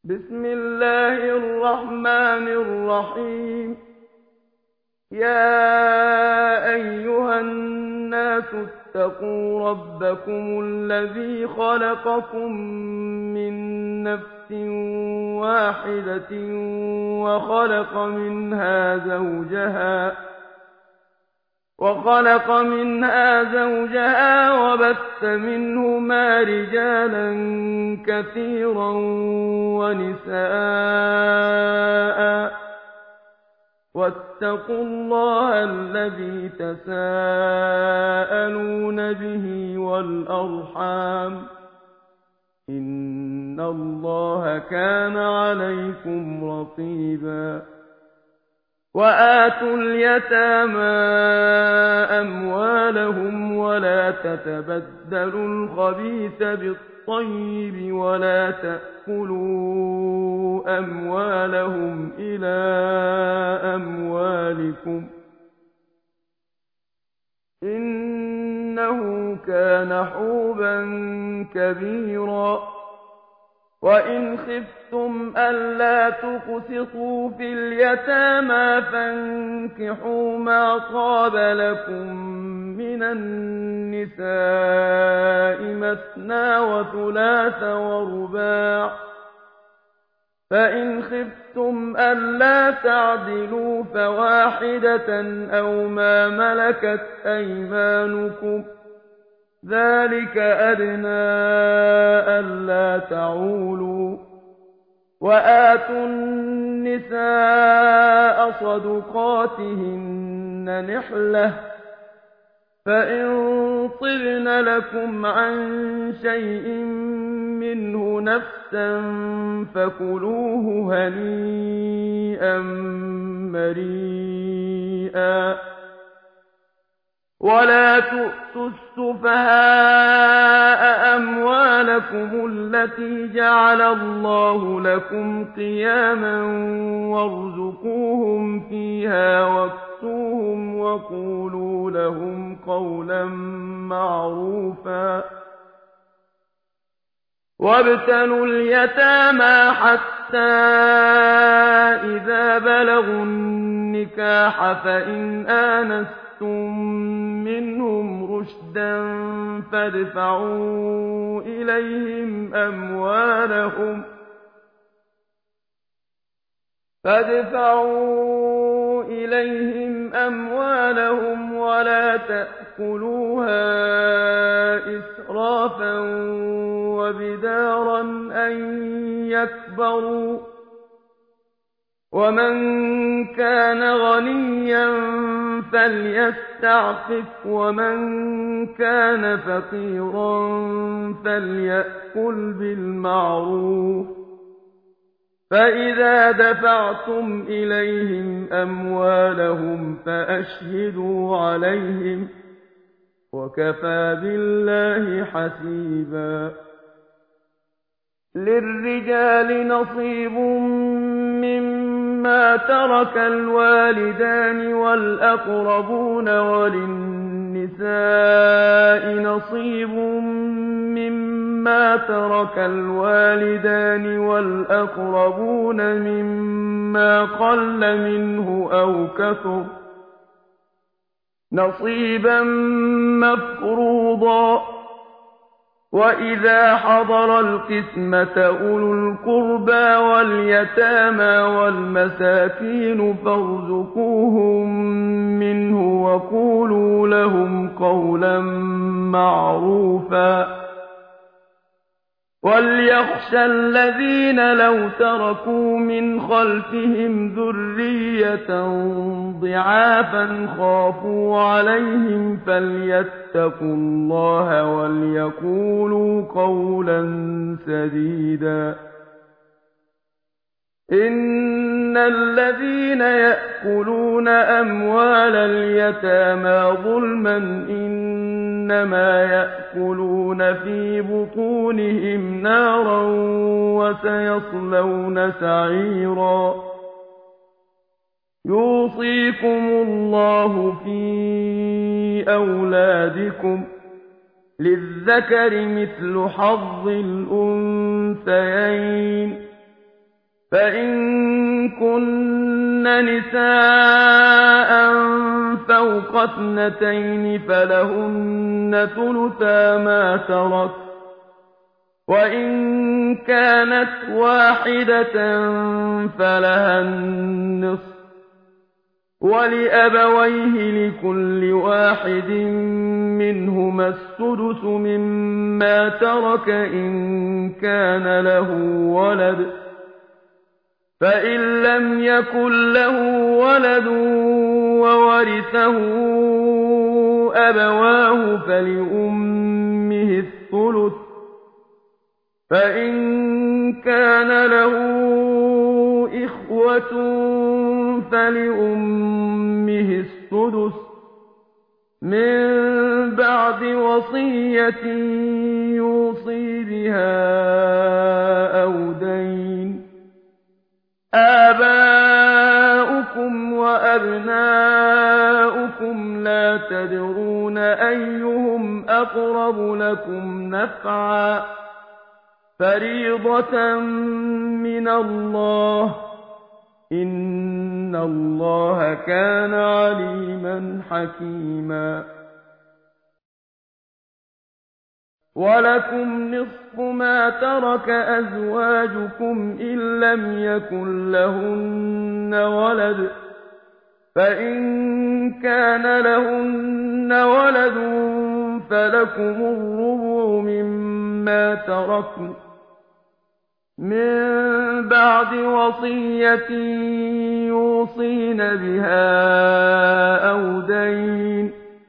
بسم الله الرحمن الرحيم. يا أيها الناس اتقوا ربكم الذي خلقكم من نفس واحدة وخلق منها زوجها وبث منهما رجالا كثيرا ونساء، واتقوا الله الذي تساءلون به والأرحام، إن الله كان عليكم رقيبا. وآتوا اليتامى أموالهم ولا تتبدلوا الخبيث بالطيب ولا تأكلوا أموالهم إلى أموالكم، إنه كان حوبا كبيرا. وإن خفتم ألا تقسطوا في اليتامى فانكحوا ما طاب لكم من النساء مثنى وثلاث ورباع، فإن خفتم ألا تعدلوا فواحدة أو ما ملكت أيمانكم، ذلك أدنى ألا تعولوا. وآتوا النساء صدقاتهن نحلة، فإن طبن لكم عن شيء منه نفسا فكلوه هنيئا مريئا. ولا تؤتوا السفهاء أموالكم التي جعل الله لكم قياما وارزقوهم فيها واكسوهم وقولوا لهم قولا معروفا. وابتلوا اليتامى حتى إذا بلغوا النكاح فإن آنستم منهم رشدا فادفعوا إليهم أموالهم ولا تأكلوها إسرافا وبدارا أن يكبروا، ومن كان غنيا فليستعفف ومن كان فقيرا فليأكل بالمعروف. فإذا دفعتم إليهم أموالهم فأشهدوا عليهم، وكفى بالله حسيبا. للرجال نصيب مما ترك الوالدان والأقربون، وللنساء نصيب مما ترك الوالدان والأقربون مما قل منه أو كثر، نصيبا مفروضا. وإذا حضر القسمة أولو القربى واليتامى والمساكين فارزقوهم منه وقولوا لهم قولا معروفا. وليخشى الذين لو تركوا من خلفهم ذرية ضعافا خافوا عليهم فليتقوا الله وليقولوا قولا سديدا. إن الذين يأكلون أموال اليتامى ظلما إنما يأكلون في بطونهم نارا وسيصلون سعيرا. يوصيكم الله في أولادكم للذكر مثل حظ الأنثيين، فإن كن نساء فوق 2 فلهن ثلثا ما ترك، وإن كانت واحدة فلها النصف، ولأبويه لكل واحد منهما السدس مما ترك إن كان له ولد، فإن لم يكن له ولد وورثه أبواه فلأمه الثلث، فإن كان له إخوة فلأمه السدس من بعد وصية يوصي بها أو دين. آباؤكم وأبناؤكم لا تدرون أيهم أقرب لكم نفعا، فريضة من الله، إن الله كان عليما حكيما. ولكم نصف ما ترك أزواجكم إن لم يكن لهن ولد، فإن كان لهن ولد فلكم الربع مما تركن من بعد وصية يوصين بها أو دين،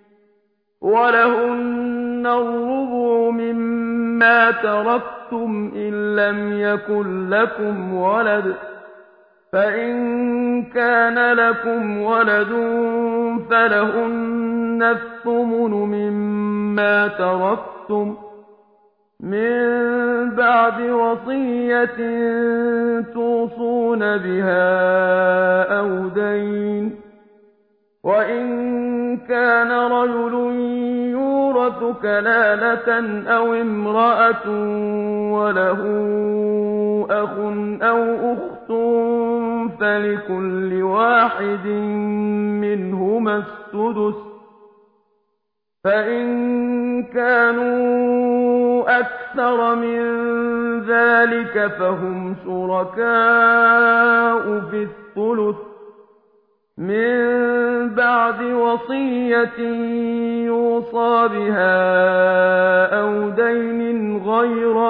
ولهن الربع مما تركتم إن لم يكن لكم ولد، فإن كان لكم ولد فلهن الثمن مما تركتم من بعد وصية توصون بها أو دين. وإن كان رجل يورث كلالة أو امرأة وله أخ أو أخت فلكل واحد منهما السدس، فإن كانوا أكثر من ذلك فهم شركاء في الثلث من بعد وصية يوصى بها أو دين غير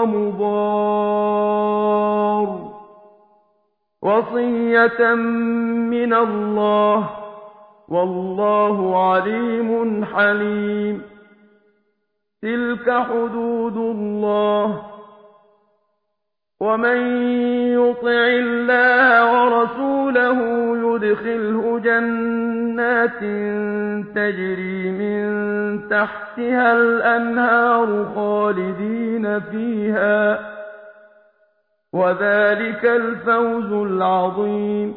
مضار، وصية من الله، والله عليم حليم. تلك حدود الله، ومن يطع الله ورسوله يدخله جنات تجري من تحتها الأنهار خالدين فيها، وذلك الفوز العظيم.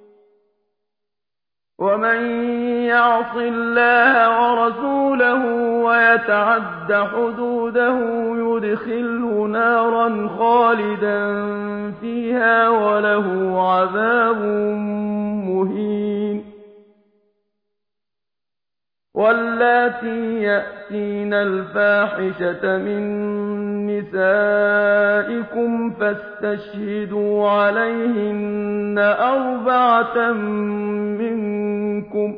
ومن يعص الله ورسوله ويتعد حدوده يدخله نارا خالدا فيها وله عذاب مهين. واللاتي يأتين الفاحشة من نسائكم فاستشهدوا عليهن 4 منكم،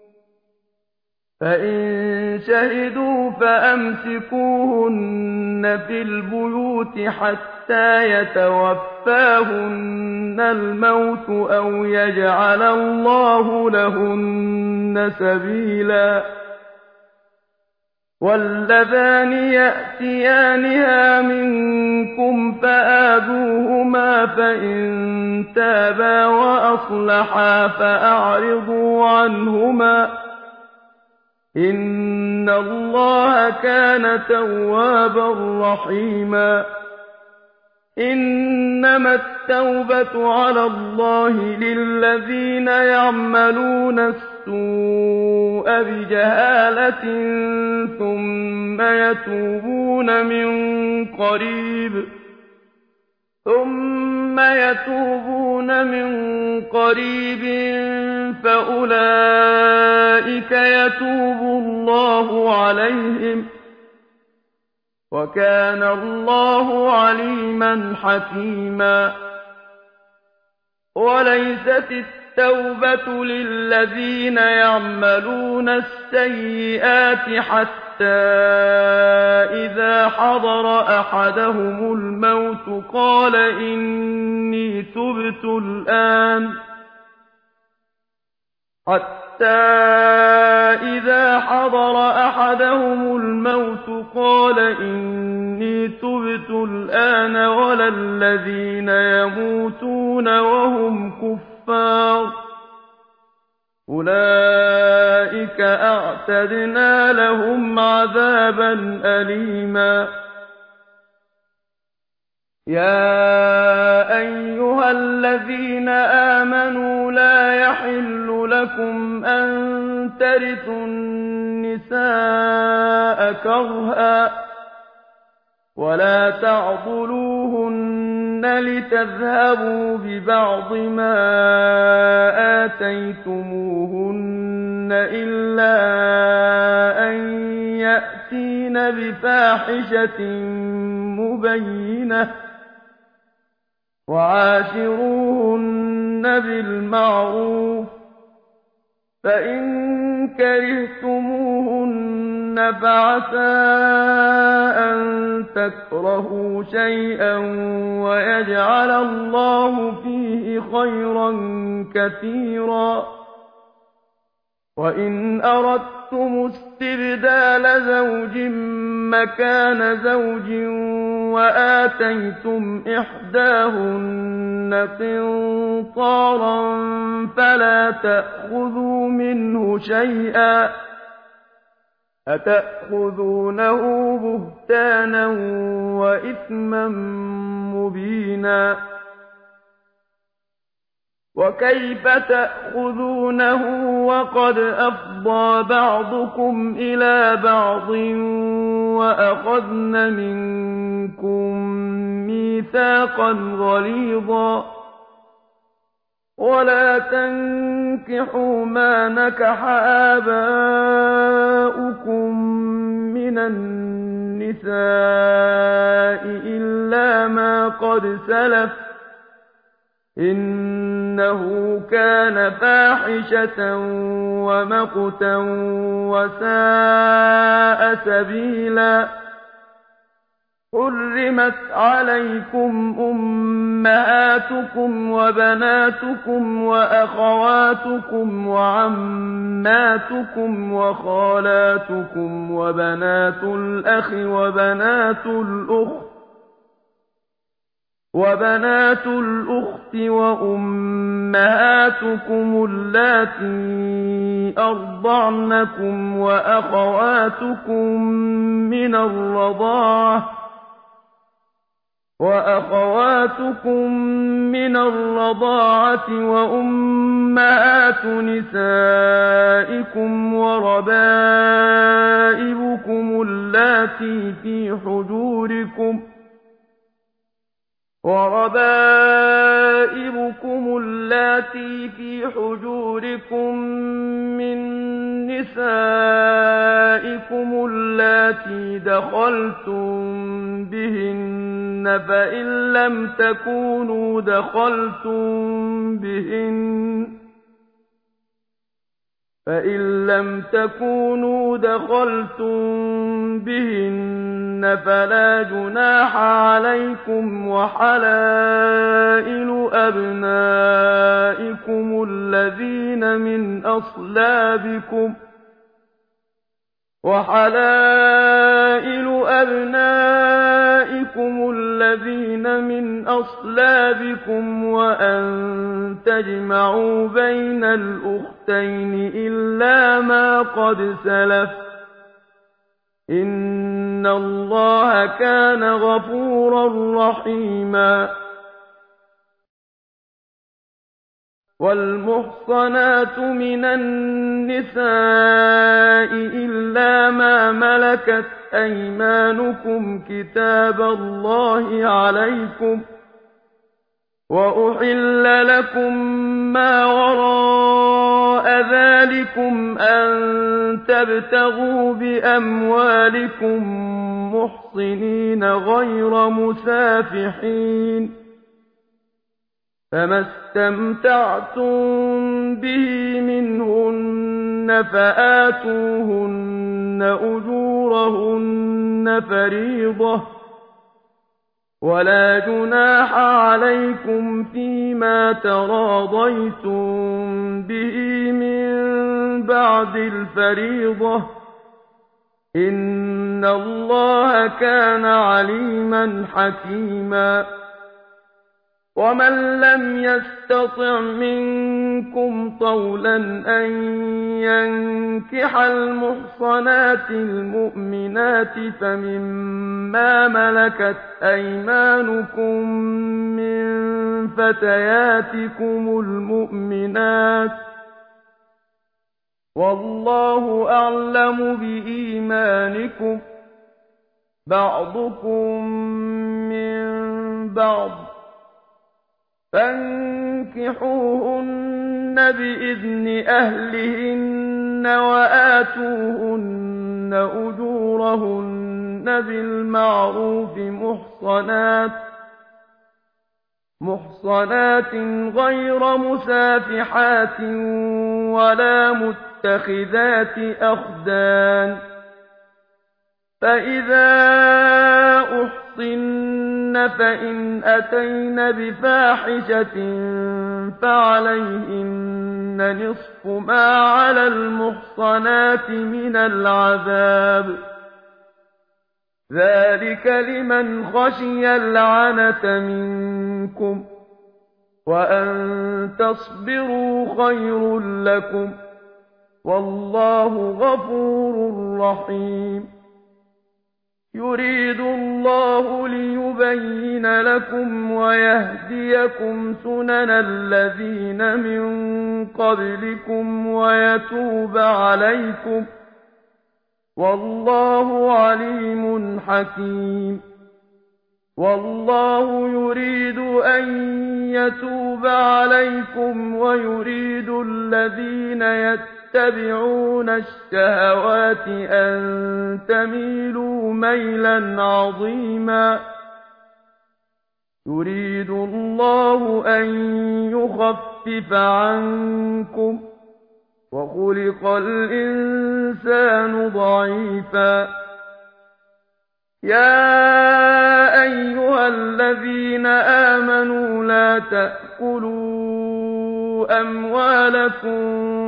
فإن شهدوا فأمسكوهن في البيوت حتى يتوفاهن الموت أو يجعل الله لهن سبيلا. واللذان يأتيانها منكم فآذوهما، فإن تابا وأصلحا فأعرضوا عنهما، إن الله كان توابا رحيما. إنما التوبة على الله للذين يعملون السوء بجهالة ثم يتوبون ثُمَّ يَتُوبُونَ مِن قَرِيبٍ فَأُولَٰئِكَ يَتُوبُ اللَّهُ عَلَيْهِمْ ۗ وَكَانَ اللَّهُ عَلِيمًا حَكِيمًا. وَلَيْسَتِ التَّوْبَةُ لِلَّذِينَ يَعْمَلُونَ السَّيِّئَاتِ حَتَّىٰ إِذَا حَضَرَ أَحَدَهُمُ الْمَوْتُ قَالَ إِنِّي تُبْتُ الْآنَ وَلَا الَّذِينَ يَمُوتُونَ وَهُمْ كُفَّارٌ ۚ أُولَٰئِكَ أَعْتَدْنَا لَهُمْ عَذَابًا أَلِيمًا. يَا أَيُّهَا الَّذِينَ آمَنُوا لَا يَحِلُّ لَكُمْ أَن تَرِثُوا النِّسَاءَ كَرْهًا وَلَا تَعْضُلُوهُنَّ لِتَذْهَبُوا بِبَعْضِ مَا آتَيْتُمُوهُنَّ إِلَّا أَن يَأْتِينَ بِفَاحِشَةٍ مُّبَيِّنَةٍ ۚ وَعَاشِرُوهُنَّ بِالْمَعْرُوفِ ۚ فَإِن كَرِهْتُمُوهُنَّ فَعَسَىٰ أَن تَكْرَهُوا شَيْئًا وَيَجْعَلَ اللَّهُ فِيهِ خَيْرًا كَثِيرًا. وَإِنْ أَرَدتُّمُ اسْتِبْدَالَ زَوْجٍ مَّكَانَ زَوْجٍ وَآتَيْتُمْ إِحْدَاهُنَّ قِنطَارًا فَلَا تَأْخُذُوا مِنْهُ شَيْئًا ۚ أَتَأْخُذُونَهُ بُهْتَانًا وَإِثْمًا مُّبِينًا. وَكَيْفَ تَأْخُذُونَهُ وَقَدْ أَفْضَىٰ بَعْضُكُمْ إِلَىٰ بَعْضٍ وَأَخَذْنَ مِنكُم مِّيثَاقًا غَلِيظًا. وَلَا تَنكِحُوا مَا نَكَحَ آبَاؤُكُم مِّنَ النِّسَاءِ إِلَّا مَا قَدْ سَلَفَ ۚ إِنَّهُ كَانَ فَاحِشَةً وَمَقْتًا وَسَاءَ سَبِيلًا. حُرِّمَتْ عَلَيْكُمْ أُمَّهَاتُكُمْ وَبَنَاتُكُمْ وَأَخَوَاتُكُمْ وَعَمَّاتُكُمْ وَخَالَاتُكُمْ وَبَنَاتُ الْأَخِ وَبَنَاتُ الْأُخْتِ وَأُمَّهَاتُكُمُ اللَّاتِي أَرْضَعْنَكُمْ وَأَخَوَاتُكُم مِّنَ الرَّضَاعَةِ وَأُمَّهَاتُ نِسَائِكُمْ وَرَبَائِبُكُمُ اللَّاتِي فِي حُجُورِكُم مِّن نِّسَائِكُمُ اللَّاتِي دَخَلْتُم بِهِنَّ ۖ فَإِن لَّمْ تَكُونُوا دَخَلْتُم بِهِنَّ فَلَا جُنَاحَ عَلَيْكُمْ ۚ وَحَلَائِلُ أَبْنَائِكُمُ الَّذِينَ مِنْ أَصْلَابِكُمْ وَأَن تَجْمَعُوا بَيْنَ الْأُخْتَيْنِ إِلَّا مَا قَدْ سَلَفَ ۗ إِنَّ اللَّهَ كَانَ غَفُورًا رَّحِيمًا. وَالْمُحْصَنَاتُ مِنَ النِّسَاءِ إِلَّا مَا مَلَكَتْ أَيْمَانُكُمْ ۖ كِتَابَ اللَّهِ عَلَيْكُمْ ۚ وَأُحِلَّ لَكُم مَّا وَرَاءَ ذَٰلِكُمْ أَن تَبْتَغُوا بِأَمْوَالِكُم مُّحْصِنِينَ غَيْرَ مُسَافِحِينَ ۚ فَمَا اسْتَمْتَعْتُم بِهِ مِنْهُنَّ فَآتُوهُنَّ أُجُورَهُنَّ فَرِيضَةً ۚ وَلَا جُنَاحَ عَلَيْكُمْ فِيمَا تَرَاضَيْتُم بِهِ مِن بَعْدِ الْفَرِيضَةِ ۚ إِنَّ اللَّهَ كَانَ عَلِيمًا حَكِيمًا. وَمَن لَّمْ يَسْتَطِعْ مِنكُمْ طَوْلًا أَن يَنكِحَ الْمُحْصَنَاتِ الْمُؤْمِنَاتِ فَمِمَّا مَلَكَتْ أَيْمَانُكُم مِّن فَتَيَاتِكُمُ الْمُؤْمِنَاتِ ۚ وَاللَّهُ أَعْلَمُ بِإِيمَانِكُم ۚ بَعْضُكُم مِّن بَعْضٍ ۚ فَانكِحُوهُنَّ بِإِذْنِ أَهْلِهِنَّ وَآتُوهُنَّ أُجُورَهُنَّ بِالْمَعْرُوفِ مُحْصَنَاتٍ غَيْرَ مُسَافِحَاتٍ وَلَا مُتَّخِذَاتِ أَخْدَانٍ ۚ فَإِذَا أُحْصِنَّ فَإِنْ أَتَيْنَ بِفَاحِشَةٍ فَعَلَيْهِنَّ نِصْفُ مَا عَلَى الْمُحْصَنَاتِ مِنَ الْعَذَابِ ۚ ذَٰلِكَ لِمَنْ خَشِيَ الْعَنَتَ مِنكُمْ ۚ وَأَن تَصْبِرُوا خَيْرٌ لَّكُمْ ۗ وَاللَّهُ غَفُورٌ رَّحِيمٌ. يُرِيدُ اللَّهُ لِيُبَيِّنَ لَكُمْ وَيَهْدِيَكُمْ سُنَنَ الَّذِينَ مِن قَبْلِكُمْ وَيَتُوبَ عَلَيْكُمْ ۗ وَاللَّهُ عَلِيمٌ حَكِيمٌ. وَاللَّهُ يُرِيدُ أَن يَتُوبَ عَلَيْكُمْ وَيُرِيدُ الَّذِينَ يَتَّبِعُونَ الشَّهَوَاتِ أَن تَمِيلُوا مَيْلًا عَظِيمًا. يُرِيدُ اللَّهُ أَن يُخَفِّفَ عَنكُمْ ۚ وَخُلِقَ الْإِنسَانُ ضَعِيفًا. يَا أَيُّهَا الَّذِينَ آمَنُوا لَا تَأْكُلُوا أَمْوَالَكُم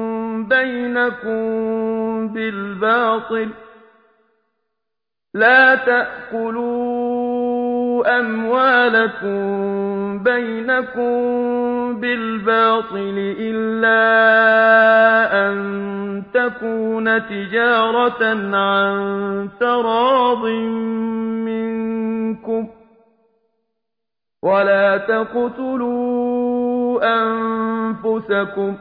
بَيْنَكُم بِالْبَاطِلِ إِلَّا أَن تَكُونَ تِجَارَةً عَن تَرَاضٍ مِّنكُمْ ۚ وَلَا تَقْتُلُوا أَنفُسَكُمْ ۚ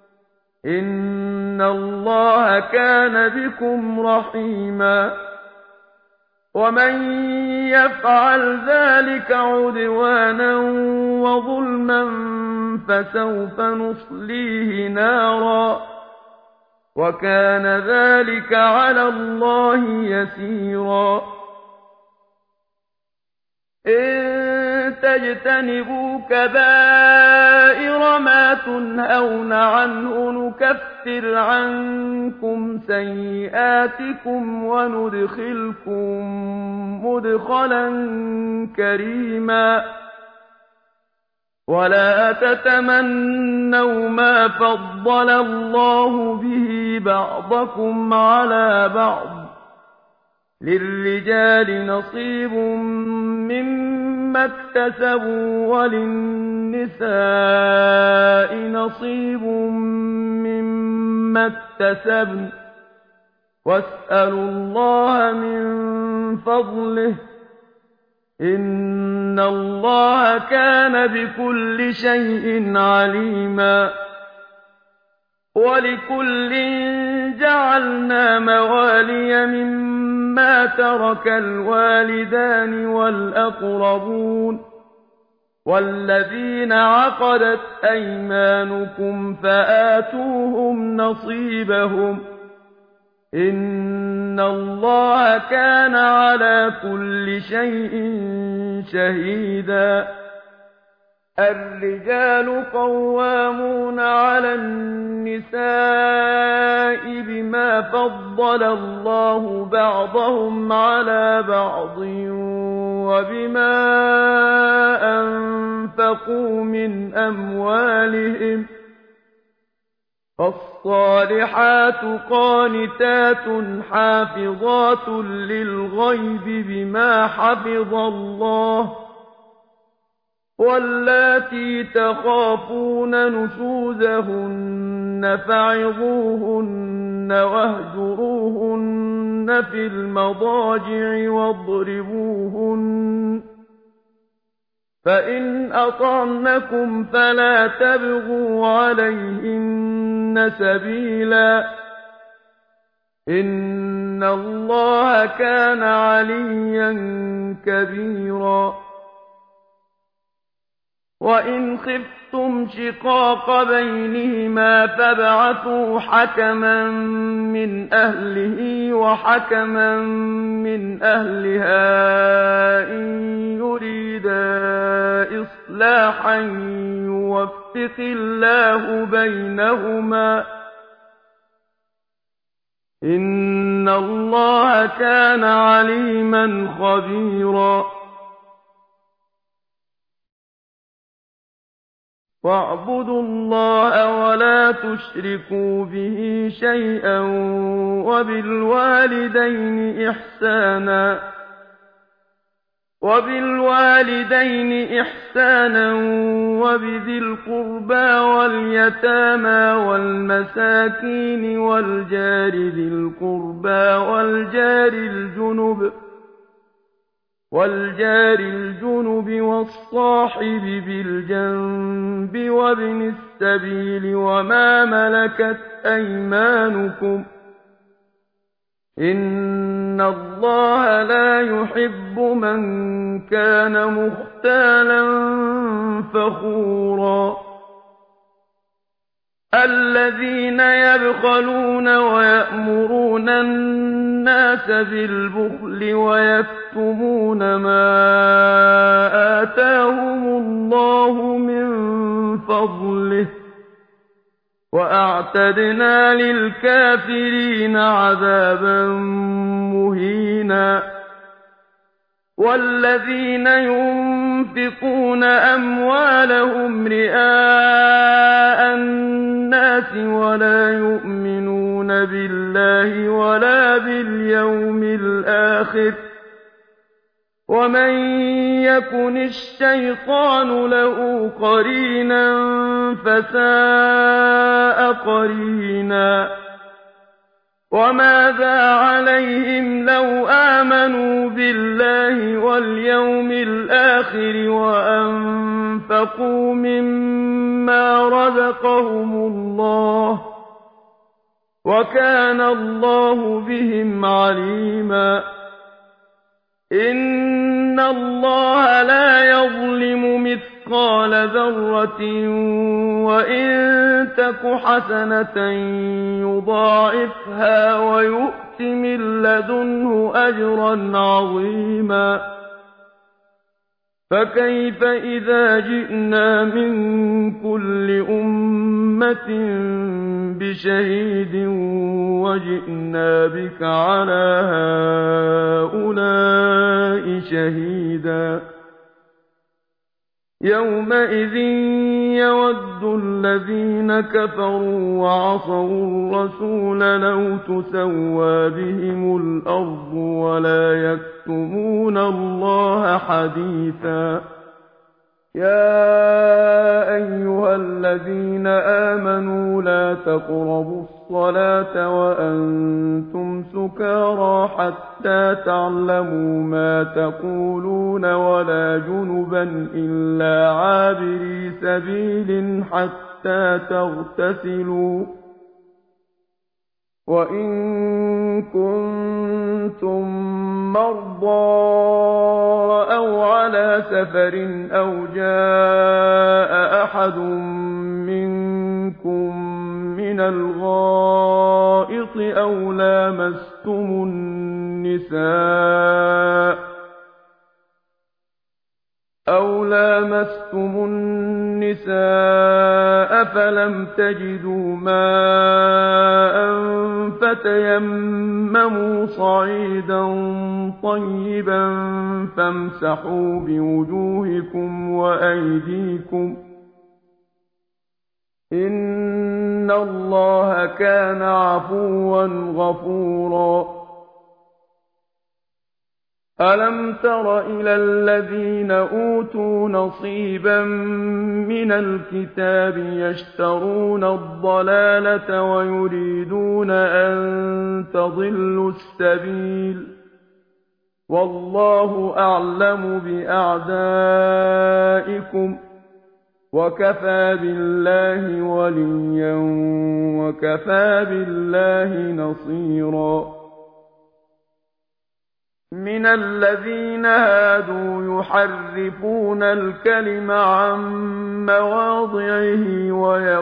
إِنَّ اللَّهَ كَانَ بِكُمْ رَحِيمًا. وَمَن يَفْعَلْ ذَٰلِكَ عُدْوَانًا وَظُلْمًا فَسَوْفَ نُصْلِيهِ نَارًا ۚ وَكَانَ ذَٰلِكَ عَلَى اللَّهِ يَسِيرًا. إِن تَجْتَنِبُوا كَبَائِرَ مَا تُنْهَوْنَ عَنْهُ نُكَفِّرْ عَنكُمْ سَيِّئَاتِكُمْ وَنُدْخِلْكُم مُّدْخَلًا كَرِيمًا. وَلَا تَتَمَنَّوْا مَا فَضَّلَ اللَّهُ بِهِ بَعْضَكُمْ عَلَىٰ بَعْضٍ ۚ لِّلرِّجَالِ نَصِيبٌ مِّمَّا اكْتَسَبُوا وَلِلنِّسَاءِ نَصِيبٌ مِّمَّا اكْتَسَبْنَ ۚ وَاسْأَلُوا اللَّهَ مِن فَضْلِهِ ۗ إِنَّ اللَّهَ كَانَ بِكُلِّ شَيْءٍ عَلِيمًا. وَلِكُلٍّ جَعَلْنَا مَوَالِيَ مِمَّا تَرَكَ الْوَالِدَانِ وَالْأَقْرَبُونَ ۚ وَالَّذِينَ عَقَدَتْ أَيْمَانُكُمْ فَآتُوهُمْ نَصِيبَهُمْ ۚ إِنَّ اللَّهَ كَانَ عَلَىٰ كُلِّ شَيْءٍ شَهِيدًا. الرِّجَالُ قَوَّامُونَ عَلَى النِّسَاءِ بِمَا فَضَّلَ اللَّهُ بَعْضَهُمْ عَلَىٰ بَعْضٍ وَبِمَا أَنفَقُوا مِنْ أَمْوَالِهِمْ ۚ فَالصَّالِحَاتُ قَانِتَاتٌ حَافِظَاتٌ لِّلْغَيْبِ بِمَا حَفِظَ اللَّهُ ۚ وَاللَّاتِي تَخَافُونَ نُشُوزَهُنَّ فَعِظُوهُنَّ وَاهْجُرُوهُنَّ فِي الْمَضَاجِعِ وَاضْرِبُوهُنَّ ۖ فَإِنْ أَطَعْنَكُمْ فَلَا تَبْغُوا عَلَيْهِنَّ سَبِيلًا ۗ إِنَّ اللَّهَ كَانَ عَلِيًّا كَبِيرًا. وَإِنْ خِفْتُمْ شِقَاقَ بَيْنِهِمَا فَابْعَثُوا حَكَمًا مِّنْ أَهْلِهِ وَحَكَمًا مِّنْ أَهْلِهَا إِن يُرِيدَا إِصْلَاحًا يُوَفِّقِ اللَّهُ بَيْنَهُمَا ۗ إِنَّ اللَّهَ كَانَ عَلِيمًا خَبِيرًا. وَاعْبُدُوا اللَّهَ وَلَا تُشْرِكُوا بِهِ شَيْئًا وَبِالْوَالِدَيْنِ إِحْسَانًا وَبِذِي الْقُرْبَىٰ وَالْيَتَامَىٰ وَالْمَسَاكِينِ وَالْجَارِ ذِي الْقُرْبَىٰ وَالْجَارِ الْجُنُبِ وَالصَّاحِبِ بِالْجَنبِ وَابْنِ السَّبِيلِ وَمَا مَلَكَتْ أَيْمَانُكُمْ ۗ إِنَّ اللَّهَ لَا يُحِبُّ مَن كَانَ مُخْتَالًا فَخُورًا. الَّذِينَ يَبْخَلُونَ وَيَأْمُرُونَ النَّاسَ بِالْبُخْلِ وَيَكْتُمُونَ مَا آتَاهُمُ اللَّهُ مِن فَضْلِهِ ۗ وَأَعْتَدْنَا لِلْكَافِرِينَ عَذَابًا مُّهِينًا. وَالَّذِينَ يُنفِقُونَ أَمْوَالَهُمْ رِئَاءَ النَّاسِ وَلَا يُؤْمِنُونَ بِاللَّهِ وَلَا بِالْيَوْمِ الْآخِرِ ۗ وَمَن يَكُنِ الشَّيْطَانُ لَهُ قَرِينًا فَسَاءَ قَرِينًا. وَمَاذَا عَلَيْهِمْ لَوْ آمَنُوا بِاللَّهِ وَالْيَوْمِ الْآخِرِ وَأَنفَقُوا مِمَّا رَزَقَهُمُ اللَّهُ ۚ وَكَانَ اللَّهُ بِهِمْ عَلِيمًا. إِنَّ اللَّهَ لَا يَظْلِمُ مِثْقَالَ ذَرَّةٍ وَإِن تَكُ حَسَنَةً يُضَاعِفْهَا وَيُؤْتِ مِن لَّدُنْهُ أَجْرًا عَظِيمًا. فَكَيْفَ إِذَا جِئْنَا مِن كُلِّ أُمَّةٍ بِشَهِيدٍ وَجِئْنَا بِكَ عَلَىٰ هَٰؤُلَاءِ شَهِيدًا. يَوْمَئِذٍ يَوَدُّ الَّذِينَ كَفَرُوا وَعَصَوُا الرَّسُولَ لَوْ تُسَوَّىٰ بِهِمُ الْأَرْضُ وَلَا يَكْتُمُونَ اللَّهَ حَدِيثًا. يَا أَيُّهَا الَّذِينَ آمَنُوا لَا تَقْرَبُوا الصَّلَاةَ وَأَنتُمْ سُكَارَىٰ حَتَّىٰ تَعْلَمُوا مَا تَقُولُونَ وَلَا جُنُبًا إِلَّا عَابِرِي سَبِيلٍ حَتَّىٰ تَغْتَسِلُوا ۚ وَإِن كُنتُم مَّرْضَىٰ أَوْ عَلَىٰ سَفَرٍ أَوْ جَاءَ أَحَدٌ مِّنكُم مِّنَ الْغَائِطِ أَوْ لَامَسْتُمُ النِّسَاءَ فَلَمْ تَجِدُوا مَاءً فَتَيَمَّمُوا صَعِيدًا طَيِّبًا فَامْسَحُوا بِوُجُوهِكُمْ وَأَيْدِيكُمْ ۗ إِنَّ اللَّهَ كَانَ عَفُوًّا غَفُورًا. أَلَمْ تَرَ إِلَى الَّذِينَ أُوتُوا نَصِيبًا مِّنَ الْكِتَابِ يَشْتَرُونَ الضَّلَالَةَ وَيُرِيدُونَ أَن تَضِلُّوا السَّبِيلَ ۗ وَاللَّهُ أَعْلَمُ بِأَعْدَائِكُمْ ۚ وَكَفَىٰ بِاللَّهِ وَلِيًّا وَكَفَىٰ بِاللَّهِ نَصِيرًا. مِنَ الَّذِينَ هَادُوا يُحَرِّفُونَ الْكَلِمَ عَن مَّوَاضِعِهِ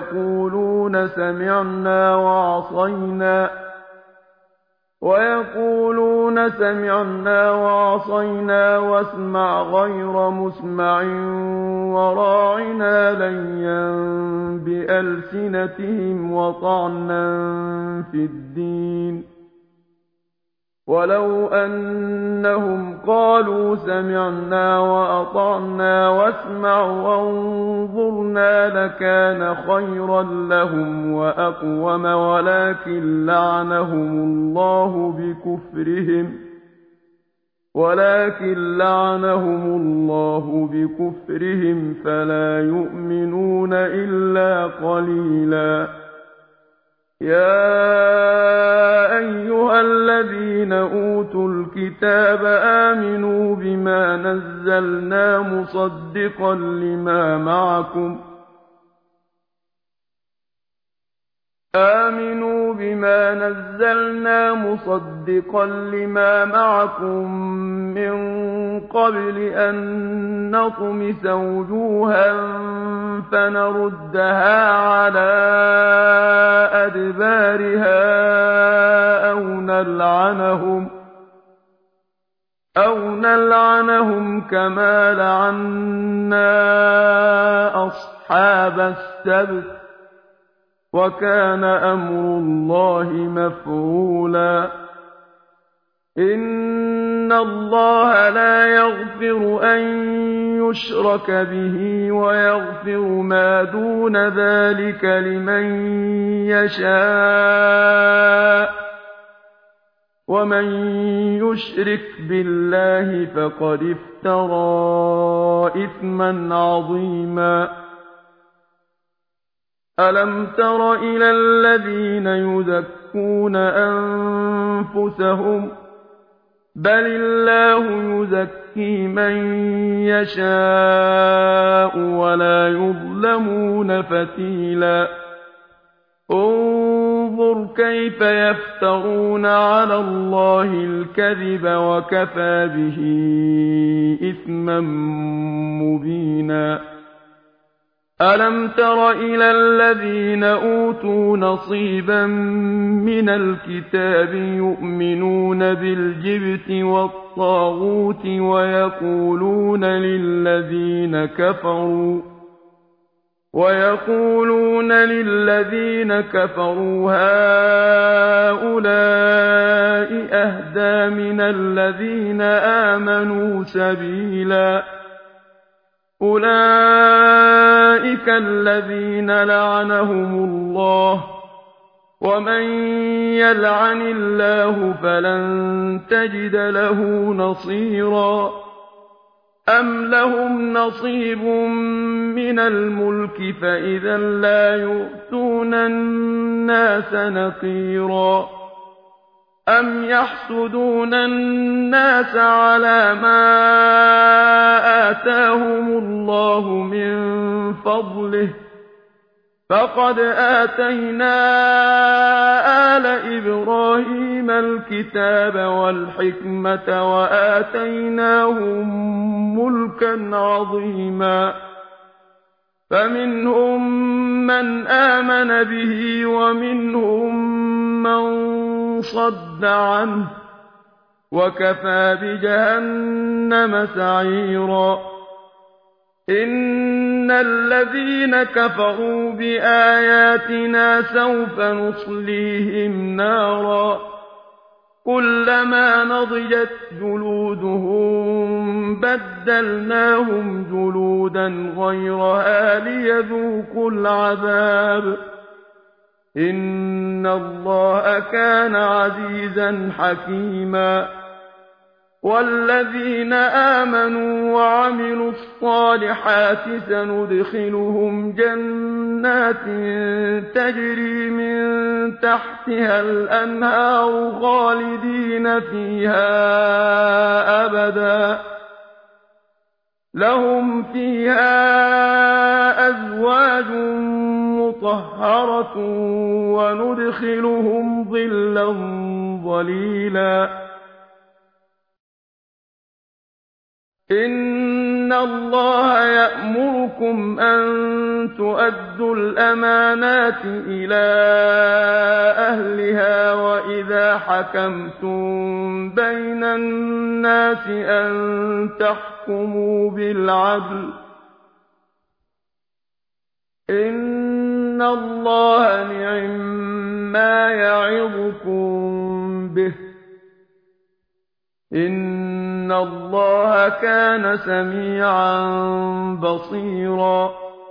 وَيَقُولُونَ سَمِعْنَا وَعَصَيْنَا وَاسْمَعْ غَيْرَ مُسْمَعٍ وَرَاعِنَا لَيًّا بِأَلْسِنَتِهِمْ وَطَعْنًا فِي الدِّينِ ۚ وَلَوْ أَنَّهُمْ قَالُوا سَمِعْنَا وَأَطَعْنَا وَاسْمَعْ وَانظُرْنَا لَكَانَ خَيْرًا لَّهُمْ وَأَقْوَمَ وَلَٰكِن لَّعَنَهُمُ اللَّهُ بِكُفْرِهِمْ فَلَا يُؤْمِنُونَ إِلَّا قَلِيلًا. يَا أَيُّهَا الَّذِينَ أُوتُوا الْكِتَابَ آمِنُوا بِمَا نَزَّلْنَا مُصَدِّقًا لِّمَا مَعَكُم مِّن قَبْلِ أَن نَّطْمِسَ وُجُوهًا فَنَرُدَّهَا عَلَىٰ أَدْبَارِهَا أَوْ نَلْعَنَهُمْ كَمَا لَعَنَّا أَصْحَابَ السَّبْتِ ۚ وَكَانَ أَمْرُ اللَّهِ مَفْعُولًا. إِنَّ اللَّهَ لَا يَغْفِرُ أَن يُشْرَكَ بِهِ وَيَغْفِرُ مَا دُونَ ذَٰلِكَ لِمَن يَشَاءُ ۚ وَمَن يُشْرِكْ بِاللَّهِ فَقَدِ افْتَرَىٰ إِثْمًا عَظِيمًا. أَلَمْ تَرَ إِلَى الَّذِينَ يُزَكُّونَ أَنفُسَهُم ۚ بَلِ اللَّهُ يُزَكِّي مَن يَشَاءُ وَلَا يُظْلَمُونَ فَتِيلًا. انظُرْ كَيْفَ يَفْتَرُونَ عَلَى اللَّهِ الْكَذِبَ وَكَفَىٰ بِهِ إِثْمًا مُّبِينًا. أَلَمْ تَرَ إِلَى الَّذِينَ أُوتُوا نَصِيبًا مِّنَ الْكِتَابِ يُؤْمِنُونَ بِالْجِبْتِ وَالطَّاغُوتِ وَيَقُولُونَ لِلَّذِينَ كَفَرُوا هَٰؤُلَاءِ أَهْدَىٰ مِنَ الَّذِينَ آمَنُوا سَبِيلًا. أُولَٰئِكَ الَّذِينَ لَعَنَهُمُ اللَّهُ ۖ وَمَن يَلْعَنِ اللَّهُ فَلَن تَجِدَ لَهُ نَصِيرًا. أَمْ لَهُمْ نَصِيبٌ مِّنَ الْمُلْكِ فَإِذًا لَّا يُؤْتُونَ النَّاسَ نَقِيرًا. أَمْ يَحْسُدُونَ النَّاسَ عَلَىٰ مَا آتَاهُمُ اللَّهُ مِن فَضْلِهِ ۖ فقد آتينا آل إبراهيم الكتاب والحكمة وآتيناهم ملكا عظيما فمنهم من آمن به ومنهم من صد عنه وكفى بجهنم سعيرا إن الذين كفروا بآياتنا سوف نصليهم نارا كلما نضجت جلودهم بدلناهم جلودا غيرها ليذوقوا العذاب إن الله كان عزيزا حكيما والذين آمنوا وعملوا الصالحات سندخلهم جنات تجري من تحتها الأنهار خالدين فيها أبدا لهم فيها أزواج مطهرة وندخلهم ظلا ظليلا إن الله يأمركم أن تؤدوا الأمانات إلى أهلها وإذا حكمتم بين الناس أن تحكموا بالعدل إن الله نعما يعظكم به إن الله كان سميعا بصيرا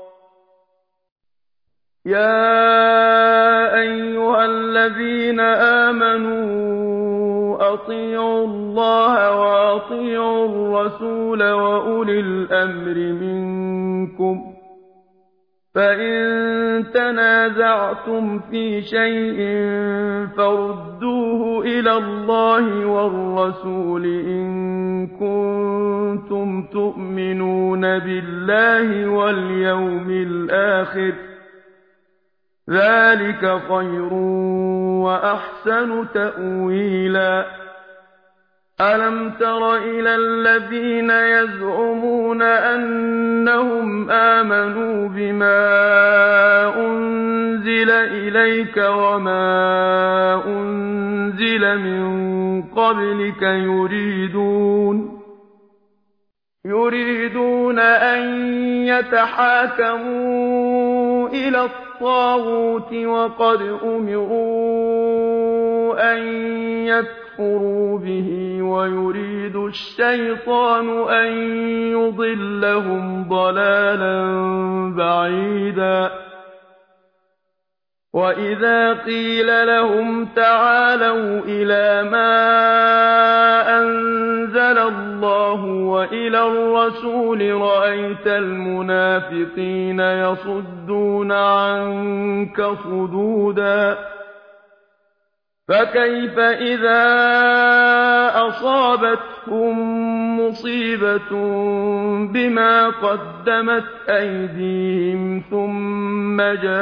يا أيها الذين آمنوا أطيعوا الله وأطيعوا الرسول وأولي الأمر منكم فإن تنازعتم في شيء فردوه إلى الله والرسول إن كنتم تؤمنون بالله واليوم الآخر ذلك خير وأحسن تأويلا ألم تر إلى الذين يزعمون أنهم آمنوا بما أنزل إليك وما أنزل من قبلك يريدون أن يتحاكموا إلى الطاغوت وقد أمروا أن يكفروا به ويريد الشيطان أن يضلهم ضلالا بعيدا وإذا قيل لهم تعالوا إلى ما أنزل الله وإلى الرسول رأيت المنافقين يصدون عنك صدودا فكيف إذا أصابتهم مصيبة بما قدمت أيديهم ثم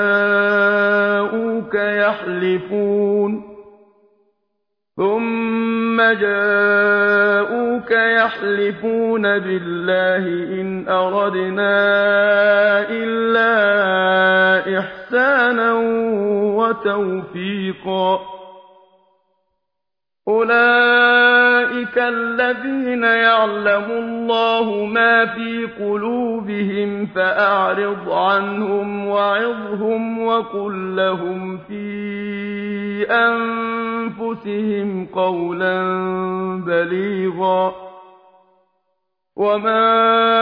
جاءوك يحلفون بالله إن أردنا إلا إحسانا وتوفيقا أولئك الذين يعلم الله ما في قلوبهم فأعرض عنهم وعظهم وقل لهم في أنفسهم قولا بليغا وما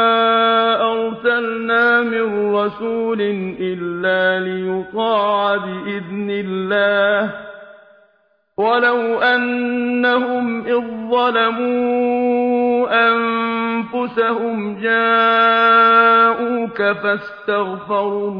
أرسلنا من رسول إلا ليطاع بإذن الله ولو أنهم إذ ظلموا أنفسهم جاءوك فاستغفروا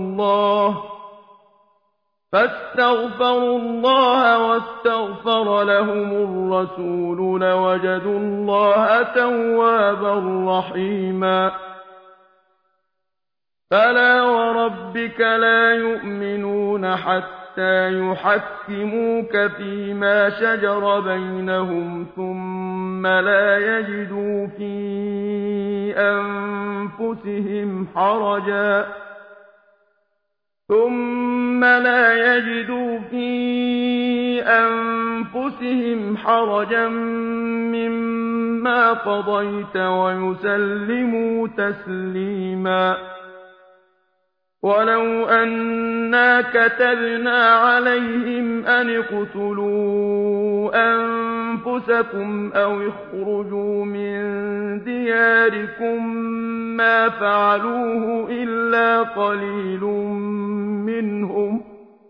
الله واستغفر لهم الرسول لوجدوا الله توابا رحيما فلا وربك لا يؤمنون حتى يحكموك فيما شجر بينهم ثم لا يجدوا في أنفسهم حرجا مما قضيت ويسلموا تسليما ولو أنا كتبنا عليهم أن اقتلوا أنفسكم أو اخرجوا من دياركم ما فعلوه إلا قليل منهم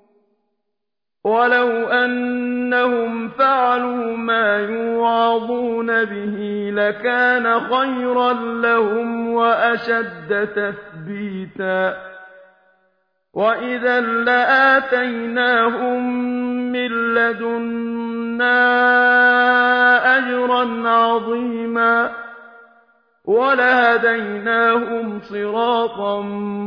ولو أنهم فعلوا ما يوعظون به لكان خيرا لهم وأشد تثبيتا وإذا لآتيناهم من لدنا أجرا عظيما ولهديناهم صراطا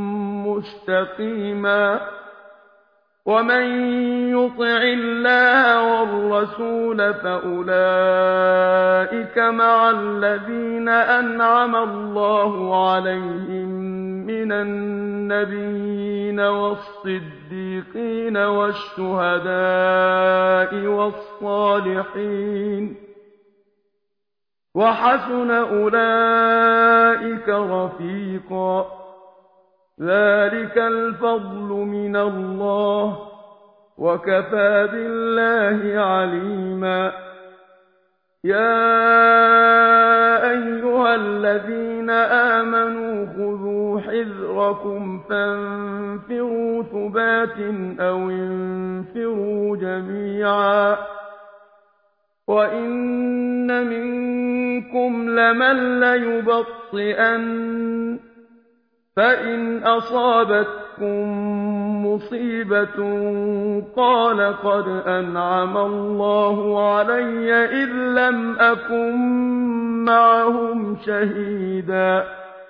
مستقيما ومن يطع الله والرسول فأولئك مع الذين أنعم الله عليهم من النبيين والصديقين والشهداء والصالحين وحسن أولئك رفيقا ذلك الفضل من الله وكفى بالله عليما يا أيها الذين آمنوا خذوا حذركم فانفروا ثبات أو انفروا جميعا وإن منكم لمن ليبطئن فإن أصابتكم مصيبة قال قد أنعم الله علي إذ لم أكن معهم شهيدا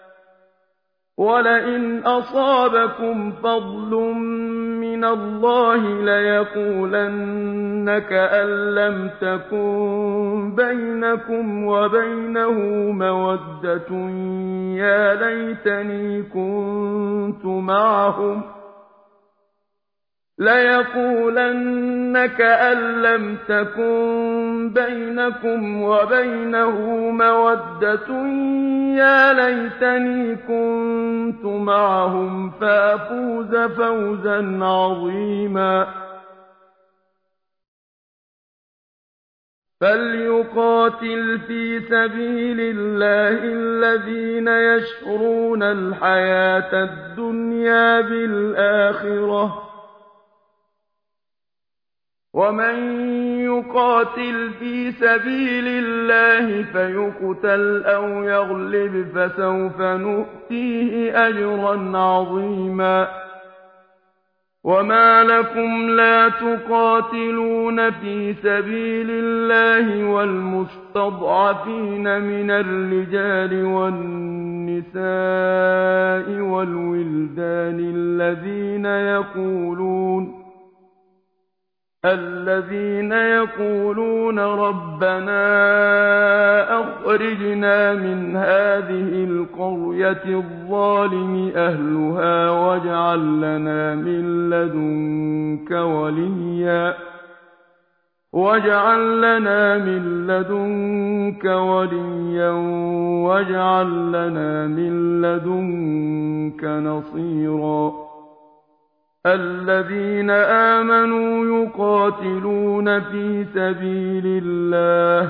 ولئن أصابكم فضل من الله ليقولن كأن لم تكن بينكم وبينه مودة يا ليتني كنت معهم ليقولن كأن لم تكن بينكم وبينه مودة يا ليتني كنت معهم فأفوز فوزا عظيما فليقاتل في سبيل الله الذين يشرون الحياة الدنيا بالآخرة ومن يقاتل في سبيل الله فيقتل أو يغلب فسوف نؤتيه أجرا عظيما وما لكم لا تقاتلون في سبيل الله والمستضعفين من الرجال والنساء والولدان الذين يقولون ربنا أخرجنا من هذه القرية الظالم أهلها واجعل لنا من لدنك وليا واجعل لنا من لدنك نصيرا الذين آمنوا يقاتلون في سبيل الله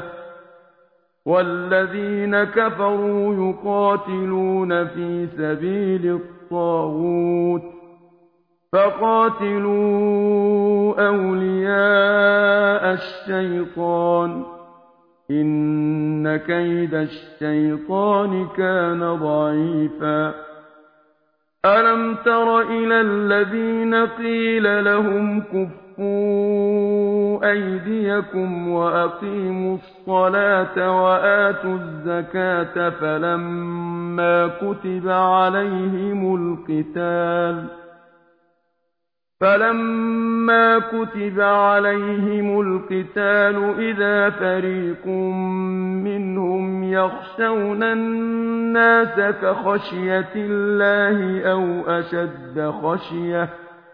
والذين كفروا يقاتلون في سبيل الطاغوت فقاتلوا أولياء الشيطان إن كيد الشيطان كان ضعيفا ألم تر إلى الذين قيل لهم كفوا كُفُّوا أَيْدِيَكُمْ وَأَقِيمُوا الصَّلَاةَ وَآتُوا الزَّكَاةَ فَلَمَّا كُتِبَ عَلَيْهِمُ الْقِتَالُ إِذَا فَرِيقٌ مِّنْهُمْ يَخْشَوْنَ النَّاسَ كَخَشْيَةِ اللَّهِ أَوْ أَشَدَّ خَشْيَةً ۚ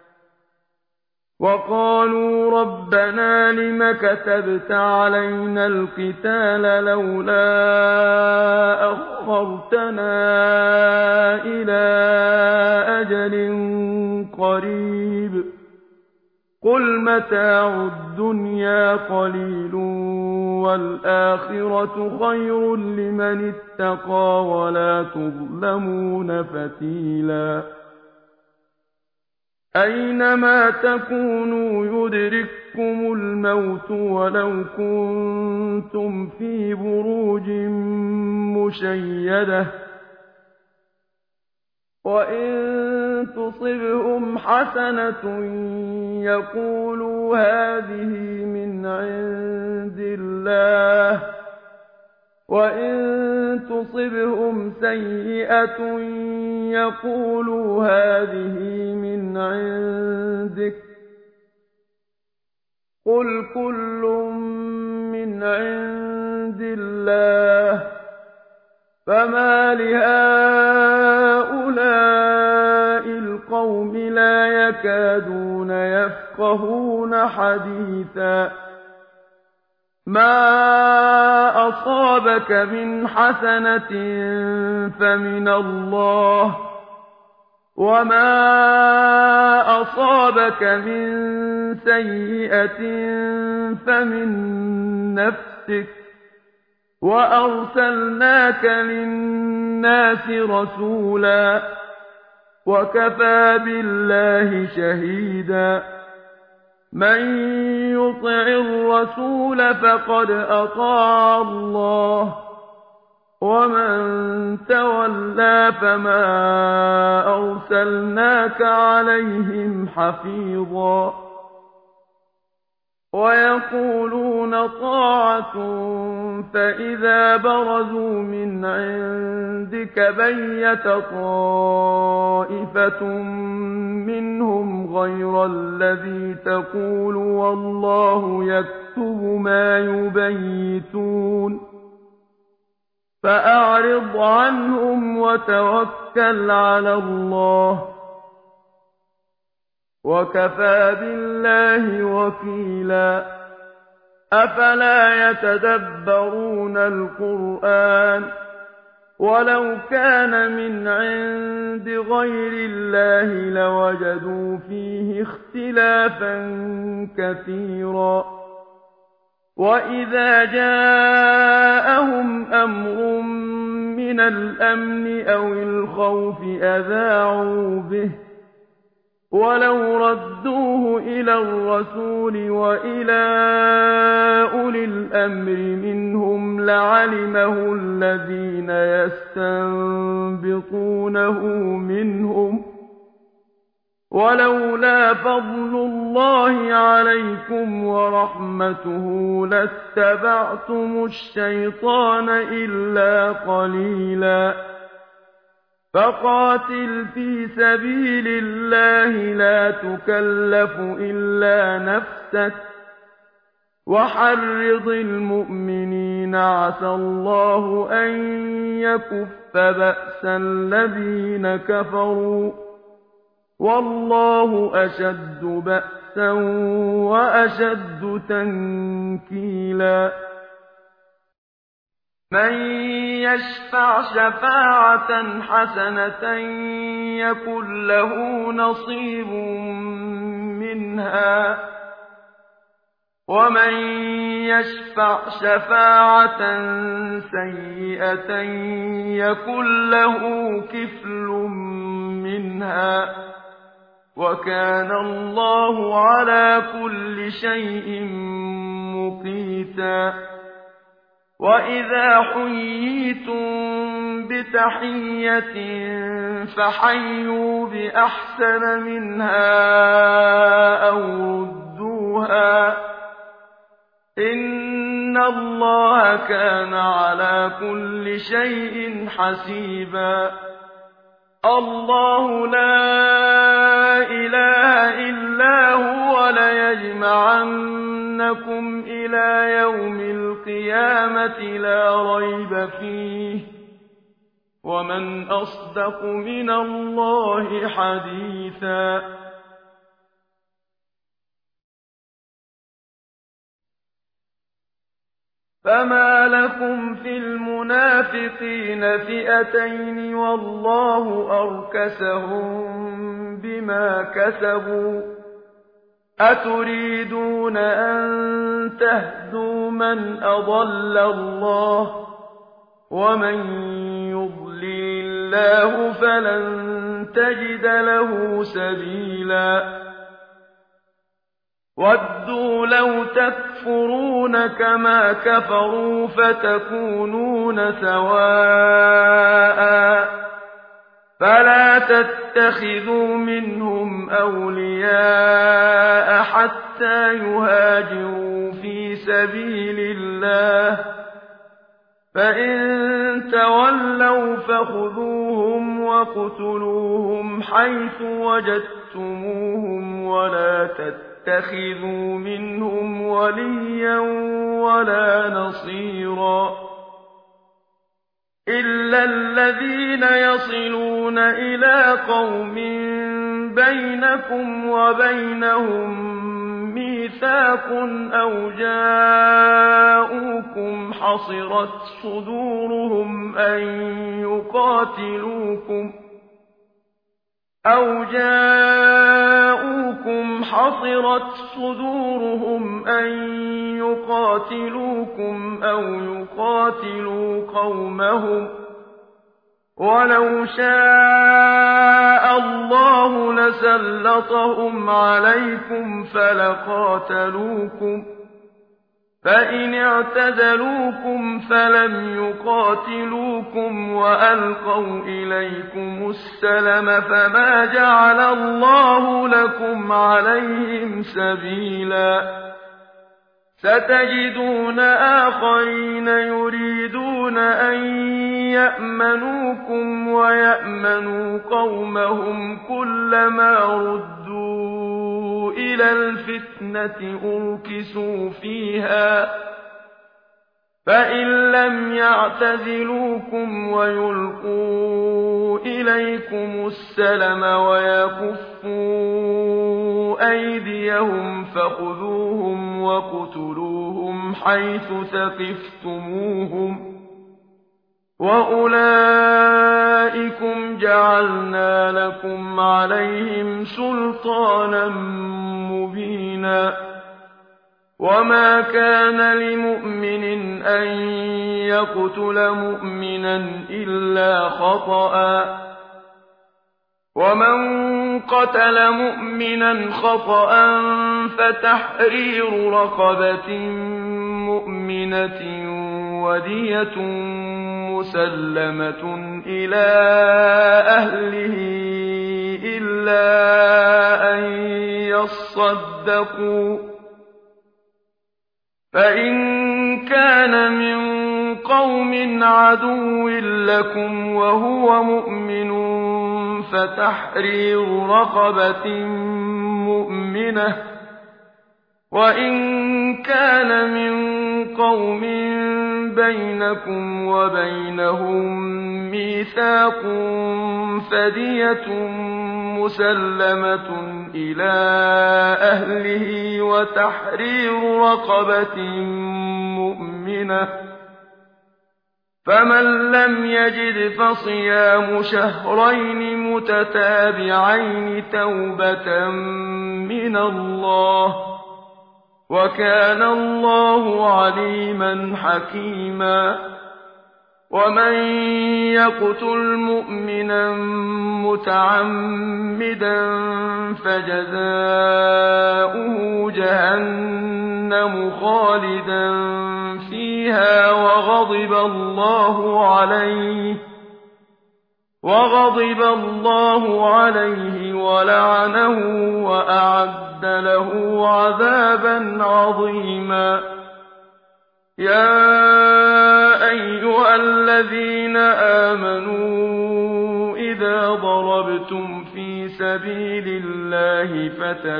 وَقَالُوا رَبَّنَا لِمَ كَتَبْتَ عَلَيْنَا الْقِتَالَ لَوْلَا أَخَّرْتَنَا إِلَىٰ أَجَلٍ قَرِيبٍ ۗ قُلْ مَتَاعُ الدُّنْيَا قَلِيلٌ وَالْآخِرَةُ خَيْرٌ لِّمَنِ اتَّقَىٰ وَلَا تُظْلَمُونَ فَتِيلًا أَيْنَمَا تَكُونُوا يُدْرِككُّمُ الْمَوْتُ وَلَوْ كُنتُمْ فِي بُرُوجٍ مُّشَيَّدَةٍ ۗ وَإِن تُصِبْهُمْ حَسَنَةٌ يَقُولُوا هَٰذِهِ مِنْ عِندِ اللَّهِ ۖ وَإِن تُصِبْهُمْ سَيِّئَةٌ يَقُولُوا هَٰذِهِ مِنْ عِندِكَ ۖ قُلْ كُلٌّ مِّنْ عِندِ اللَّهِ ۖ فَمَالِ هَٰؤُلَاءِ الْقَوْمِ لَا يَكَادُونَ يَفْقَهُونَ حَدِيثًا مَا أَصَابَكَ مِنْ حَسَنَةٍ فَمِنَ اللَّهِ ۖ وَمَا أَصَابَكَ مِن سَيِّئَةٍ فَمِن نَّفْسِكَ ۚ وَأَرْسَلْنَاكَ لِلنَّاسِ رَسُولًا ۚ وَكَفَىٰ بِاللَّهِ شَهِيدًا مَّن يُطِعِ الرَّسُولَ فَقَدْ أَطَاعَ اللَّهَ ۖ وَمَن تَوَلَّىٰ فَمَا أَرْسَلْنَاكَ عَلَيْهِمْ حَفِيظًا وَيَقُولُونَ طَاعَةٌ فَإِذَا بَرَزُوا مِنْ عِندِكَ بَيَّتَ طَائِفَةٌ مِّنْهُمْ غَيْرَ الَّذِي تَقُولُ وَاللَّهُ يَكْتُبُ مَا يُبَيِّتُونَ فَأَعْرِضْ عَنْهُمْ وَتَوَكَّلْ عَلَى اللَّهِ ۚ وَكَفَىٰ بِاللَّهِ وَكِيلًا أَفَلَا يَتَدَبَّرُونَ الْقُرْآنَ ۚ وَلَوْ كَانَ مِنْ عِندِ غَيْرِ اللَّهِ لَوَجَدُوا فِيهِ اخْتِلَافًا كَثِيرًا وَإِذَا جَاءَهُمْ أَمْرٌ مِّنَ الْأَمْنِ أَوِ الْخَوْفِ أَذَاعُوا بِهِ ۖ وَلَوْ رَدُّوهُ إِلَى الرَّسُولِ وَإِلَىٰ أُولِي الْأَمْرِ مِنْهُمْ لَعَلِمَهُ الَّذِينَ يَسْتَنبِطُونَهُ مِنْهُمْ ۗ وَلَوْلَا فَضْلُ اللَّهِ عَلَيْكُمْ وَرَحْمَتُهُ لَاتَّبَعْتُمُ الشَّيْطَانَ إِلَّا قَلِيلًا فَقَاتِلْ فِي سَبِيلِ اللَّهِ لَا تُكَلَّفُ إِلَّا نَفْسَكَ ۚ وَحَرِّضِ الْمُؤْمِنِينَ ۖ عَسَى اللَّهُ أَن يَكُفَّ بَأْسَ الَّذِينَ كَفَرُوا ۚ وَاللَّهُ أَشَدُّ بَأْسًا وَأَشَدُّ تَنكِيلًا مَّن يَشْفَعْ شَفَاعَةً حَسَنَةً يَكُن لَّهُ نَصِيبٌ مِّنْهَا ۖ وَمَن يَشْفَعْ شَفَاعَةً سَيِّئَةً يَكُن لَّهُ كِفْلٌ مِّنْهَا ۗ وَكَانَ اللَّهُ عَلَىٰ كُلِّ شَيْءٍ مُّقِيتًا وَإِذَا حُيِّيتُم بِتَحِيَّةٍ فَحَيُّوا بِأَحْسَنَ مِنْهَا أَوْ رُدُّوهَا فخذوها إن الله كان على كل شيء حسيبا الله لا إله إلا هو ليجمعنكم إلى يوم القيامة لا ريب فيه ومن أصدق من الله حديثا فما لكم في المنافقين فئتين والله أركسهم بما كسبوا أتريدون أن تهدوا من أضل الله ومن يضلل الله فلن تجد له سبيلا ودوا لو تكفرون كما كفروا فتكونون سواء فلا تتخذوا منهم أولياء حتى يهاجروا في سبيل الله فإن تولوا فخذوهم وقتلوهم حيث وجدتموهم ولا تتخذوا منهم وليا ولا نصيرا إلا الذين يصلون إلى قوم بينكم وبينهم ميثاق أو جاءوكم حصرت صدورهم أن يقاتلوكم أو يقاتلوا قومهم ولو شاء الله لسلطهم عليكم فلقاتلوكم فإن اعتزلوكم فلم يقاتلوكم وألقوا إليكم السلم فما جعل الله لكم عليهم سبيلا ستجدون آخرين يريدون أن يأمنوكم ويأمنوا قومهم كلما ردوا إلى الفتنة أركسوا فيها فإن لم يعتزلوكم ويلقوا إليكم السلم ويكفوا أيديهم فخذوهم وقتلوهم حيث ثقفتموهم وأولئكم جعلنا لكم عليهم سلطانا مبينا وما كان لمؤمن أن يقتل مؤمنا إلا خطأ ومن قتل مؤمنا خطأ فتحرير رقبة مؤمنة ودية مسلمة إلى أهله إلا أن يصدقوا فإن كان من قوم عدو لكم وهو مؤمن فتحرير رقبة مؤمنة وإن كان من قوم بينكم وبينهم ميثاق فدية مسلمة إلى أهله وتحرير رقبة مؤمنة فمن لم يجد فصيام شهرين متتابعين توبة من الله وكان الله عليما حكيما ومن يقتل مؤمنا متعمدا فجزاؤه جهنم خالدا فيها وغضب الله عليه وغضب الله عليه ولعنه وأعد له عذابا عظيما. يا أيها الذين آمنوا إذا ضربتم في سبيل الله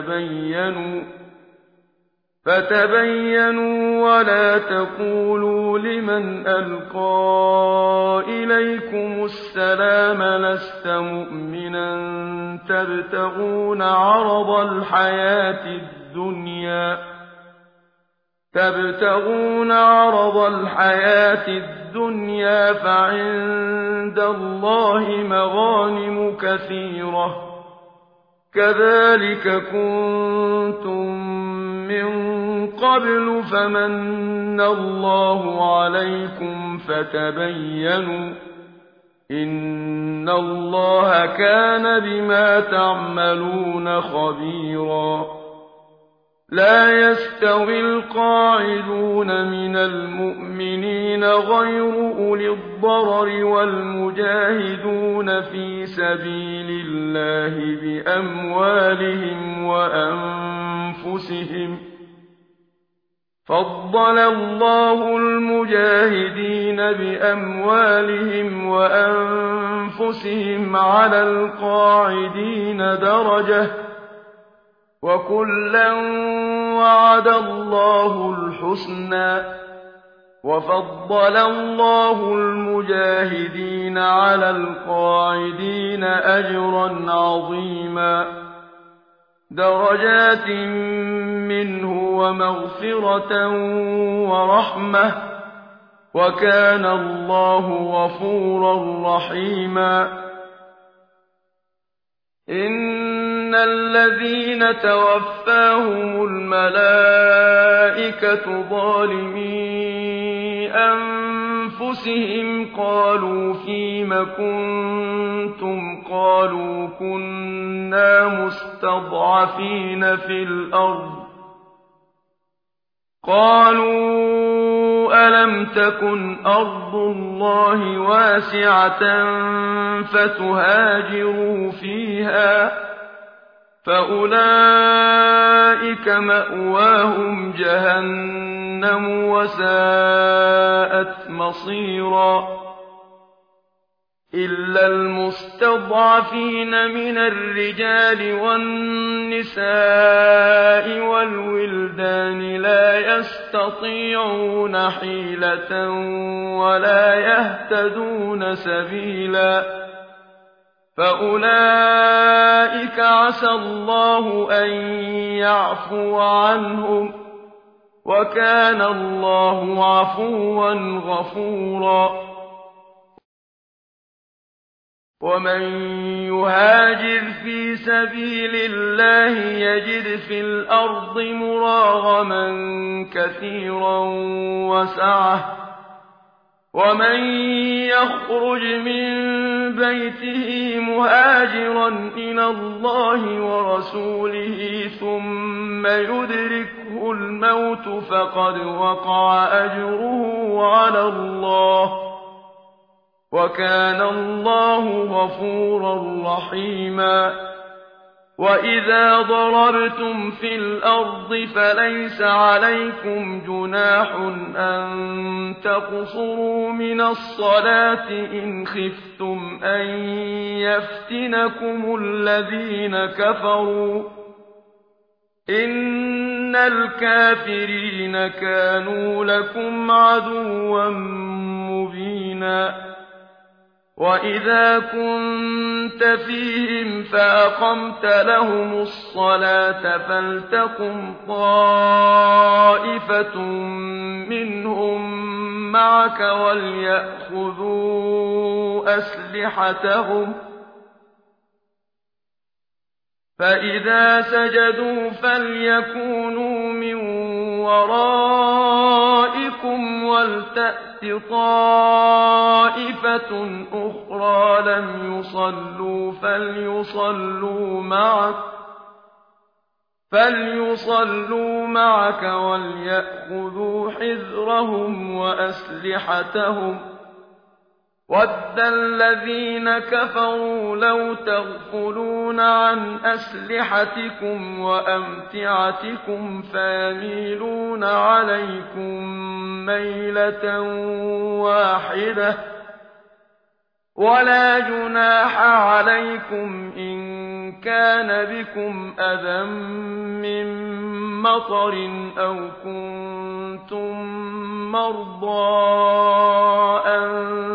فتبينوا ولا تقولوا لمن ألقى إليكم السلام لست مؤمنا تبتغون عرض الحياة الدنيا فعند الله مغانم كثيرة كذلك كنتم من قبل فمن الله عليكم فتبينوا إن الله كان بما تعملون خبيرا. لا يستوي القاعدون من المؤمنين غير أولي الضرر والمجاهدون في سبيل الله بأموالهم وأنفسهم. فضل الله المجاهدين بأموالهم وأنفسهم على القاعدين درجة وكلا وعد الله الحسنى وفضل الله المجاهدين على القاعدين أجرا عظيما درجات منه ومغفرة ورحمة وكان الله غفورا رحيما. إن الذين توفاهم الملائكة ظالمي أنفسهم قالوا فيم كنتم قالوا كنا مستضعفين في الأرض قالوا ألم تكن أرض الله واسعة فتهاجروا فيها فأولئك مأواهم جهنم وساءت مصيرا. إلا المستضعفين من الرجال والنساء والولدان لا يستطيعون حيلة ولا يهتدون سبيلا فأولئك عسى الله أن يعفو عنهم وكان الله عفوا غفورا. ومن يهاجر في سبيل الله يجد في الأرض مراغما كثيرا وسعة ومن يخرج من بيته مهاجرا إلى الله ورسوله ثم يدركه الموت فقد وقع أجره على الله وكان الله غفورا رحيما. وإذا ضربتم في الأرض فليس عليكم جناح أن تقصروا من الصلاة إن خفتم أن يفتنكم الذين كفروا إن الكافرين كانوا لكم عدوا مبينا. وإذا كنت فيهم فأقمت لهم الصلاة فلتقم طائفة منهم معك وليأخذوا أسلحتهم فإذا سجدوا فليكونوا من ورائكم ولتأت طائفة أخرى لم يصلوا فليصلوا معك وليأخذوا حذرهم وأسلحتهم وَدَّ الَّذِينَ كَفَرُوا لَوْ تَغْفُلُونَ عَنْ أَسْلِحَتِكُمْ وَأَمْتِعَتِكُمْ فَيَمِيلُونَ عَلَيْكُم مَّيْلَةً وَاحِدَةً وَلَا جُنَاحَ عَلَيْكُمْ إِن كَانَ بِكُمْ أَذًى مِّن مَّطَرٍ أَوْ كُنتُم مَّرْضَىٰ أَن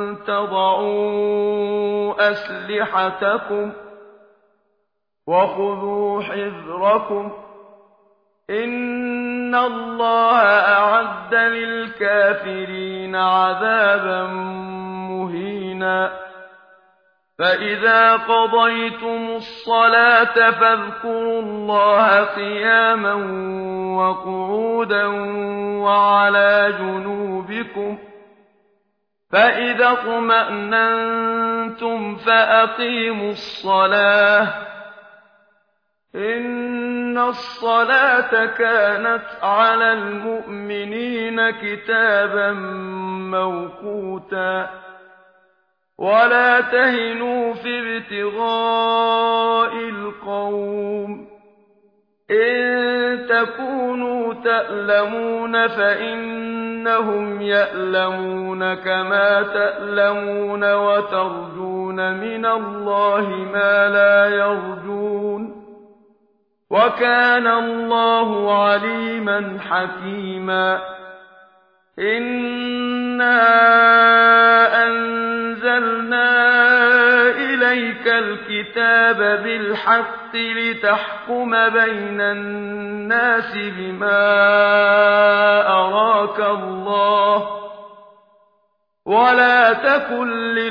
تَضَعُوا أَسْلِحَتَكُمْ ۖ وَخُذُوا حِذْرَكُمْ ۗ إِنَّ اللَّهَ أَعَدَّ لِلْكَافِرِينَ عَذَابًا مُّهِينًا فَإِذَا قَضَيْتُمُ الصَّلَاةَ فاذكروا اللَّهَ قِيَامًا وَقُعُودًا وَعَلَىٰ جُنُوبِكُمْ ۚ فَإِذَا اطْمَأْنَنتُمْ فَأَقِيمُوا الصَّلَاةَ ۚ إِنَّ الصَّلَاةَ كَانَتْ عَلَى الْمُؤْمِنِينَ كِتَابًا مَّوْقُوتًا وَلَا تَهِنُوا فِي ابْتِغَاءِ الْقَوْمِ ۖ إِن تَكُونُوا تَأْلَمُونَ فَإِنَّهُمْ يَأْلَمُونَ كَمَا تَأْلَمُونَ وَتَرْجُونَ مِنَ اللَّهِ مَا لَا يَرْجُونَ وَكَانَ اللَّهُ عَلِيمًا حَكِيمًا إِنَّا أَنزَلْنَا إِلَيْكَ الْكِتَابَ بِالْحَقِّ لِتَحْكُمَ بَيْنَ النَّاسِ بِمَا أَرَاكَ اللَّهُ ۚ وَلَا تَكُن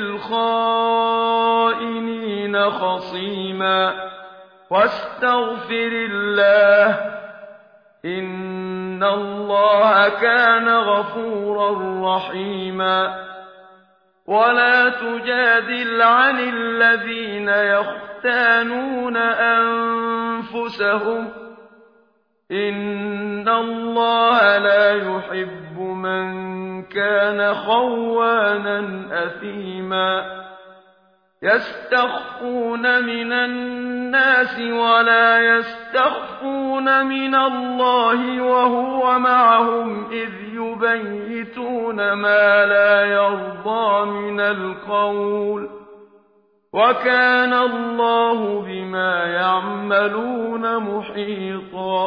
لِّلْخَائِنِينَ خَصِيمًا وَاسْتَغْفِرِ اللَّهَ ۖ إِنَّ اللَّهَ كَانَ غَفُورًا رَّحِيمًا وَلَا تُجَادِلْ عَنِ الَّذِينَ يَخْتَانُونَ أَنفُسَهُمْ ۚ إِنَّ اللَّهَ لَا يُحِبُّ مَن كَانَ خَوَّانًا أَثِيمًا يَسْتَخْفُونَ مِنَ النَّاسِ وَلَا يَسْتَخْفُونَ مِنَ اللَّهِ وَهُوَ مَعَهُمْ إِذْ يُبَيِّتُونَ مَا لَا يَرْضَىٰ مِنَ الْقَوْلِ ۚ وَكَانَ اللَّهُ بِمَا يَعْمَلُونَ مُحِيطًا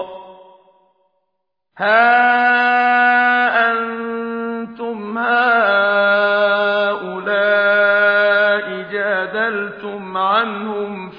هَا أَنتُمْ هَٰؤُلَاءِ جَادَلْتُمْ عنهم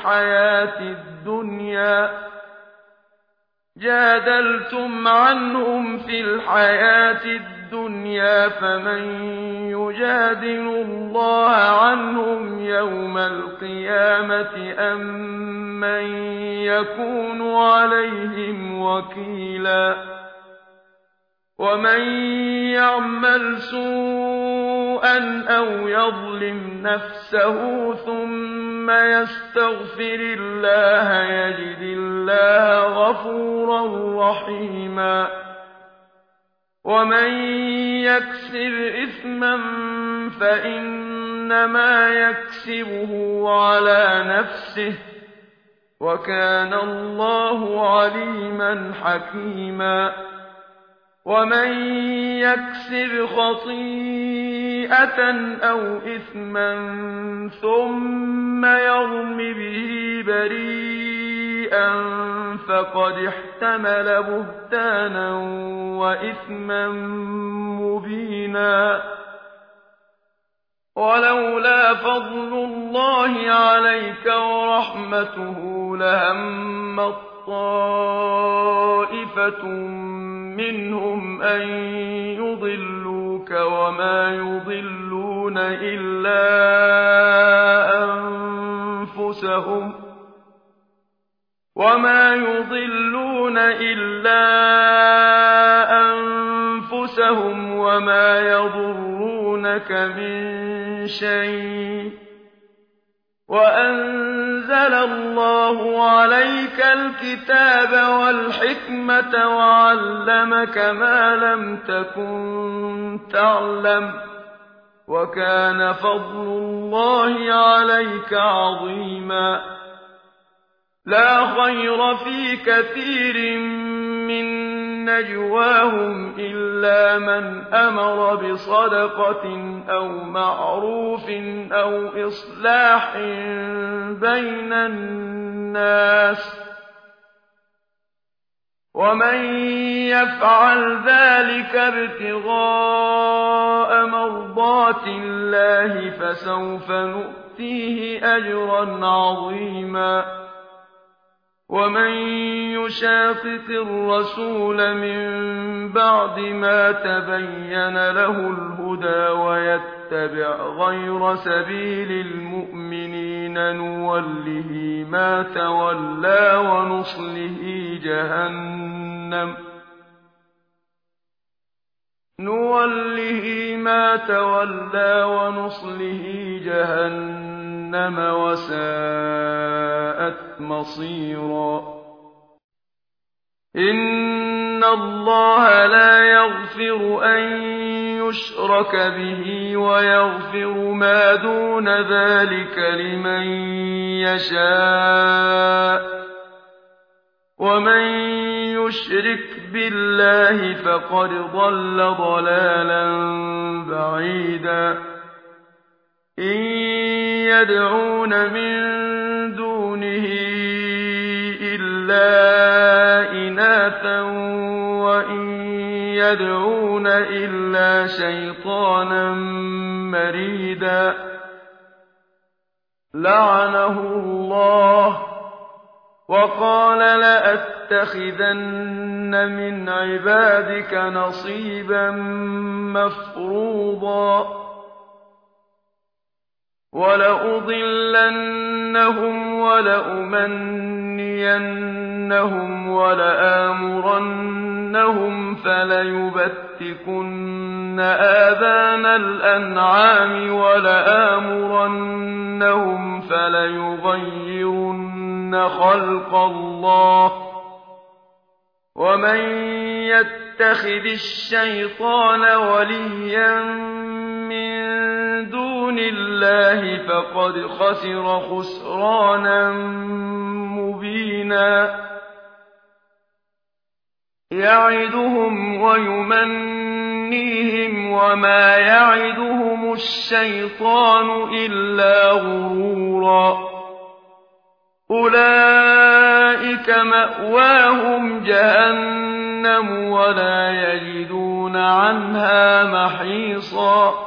في الحياة الدنيا فمن يجادل الله عنهم يوم القيامة أم من يكون عليهم وكيلا ومن يعمل سوءا أو يظلم نفسه ثم يستغفر الله يجد الله غفورا رحيما ومن يكسب إثما فإنما يكسبه على نفسه وكان الله عليما حكيما ومن يكسب خطيئة أو إثما ثم يرم به بريئا فقد احتمل بهتانا وإثما مبينا ولولا فضل الله عليك ورحمته لهمت طائفة منهم أن يضلوك وما يضلون إلا أنفسهم وما يضرونك من شيء وأنزل الله عليك الكتاب والحكمة وعلمك ما لم تكن تعلم وكان فضل الله عليك عظيما لا خير في كثير من نجواهم إلا من أمر بصدقة أو معروف أو إصلاح بين الناس ومن يفعل ذلك ابتغاء مرضات الله فسوف نؤتيه أجرا عظيما ومن يشاقق الرسول من بعد ما تبين له الهدى ويتبع غير سبيل المؤمنين نوله ما تولى ونصله جهنم وساءت مصيرا إن الله لا يغفر أن يشرك به ويغفر ما دون ذلك لمن يشاء ومن يشرك بالله فقد ضل ضلالا بعيدا إن يدعون من دونه إلا إناثا وإن يدعون إلا شيطانا مريدا لعنه الله وقال لأتخذن من عبادك نصيبا مفروضا ولأضلنهم ولأمنينهم ولآمرنهم فليبتكن آذان الأنعام ولآمرنهم فليغيرن خلق الله ومن يتخذ الشيطان وليا من دون الله فقد خسر خسرانا مبينا يعدهم ويمنيهم وما يعدهم الشيطان إلا غرورا أولئك مأواهم جهنم ولا يجدون عنها محيصا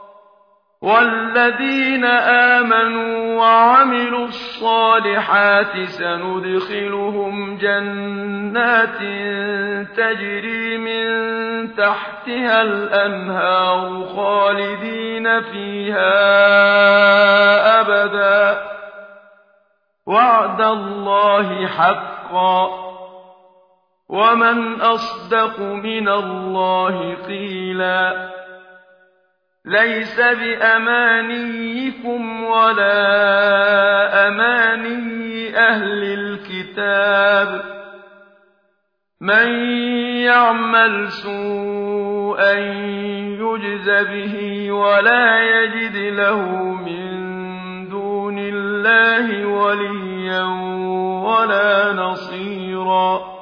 والذين آمنوا وعملوا الصالحات سندخلهم جنات تجري من تحتها الأنهار خالدين فيها أبدا وعد الله حقا ومن أصدق من الله قيلا ليس بأمانيكم ولا أماني أهل الكتاب من يعمل سوءا يجز به ولا يجد له من دون الله وليا ولا نصيرا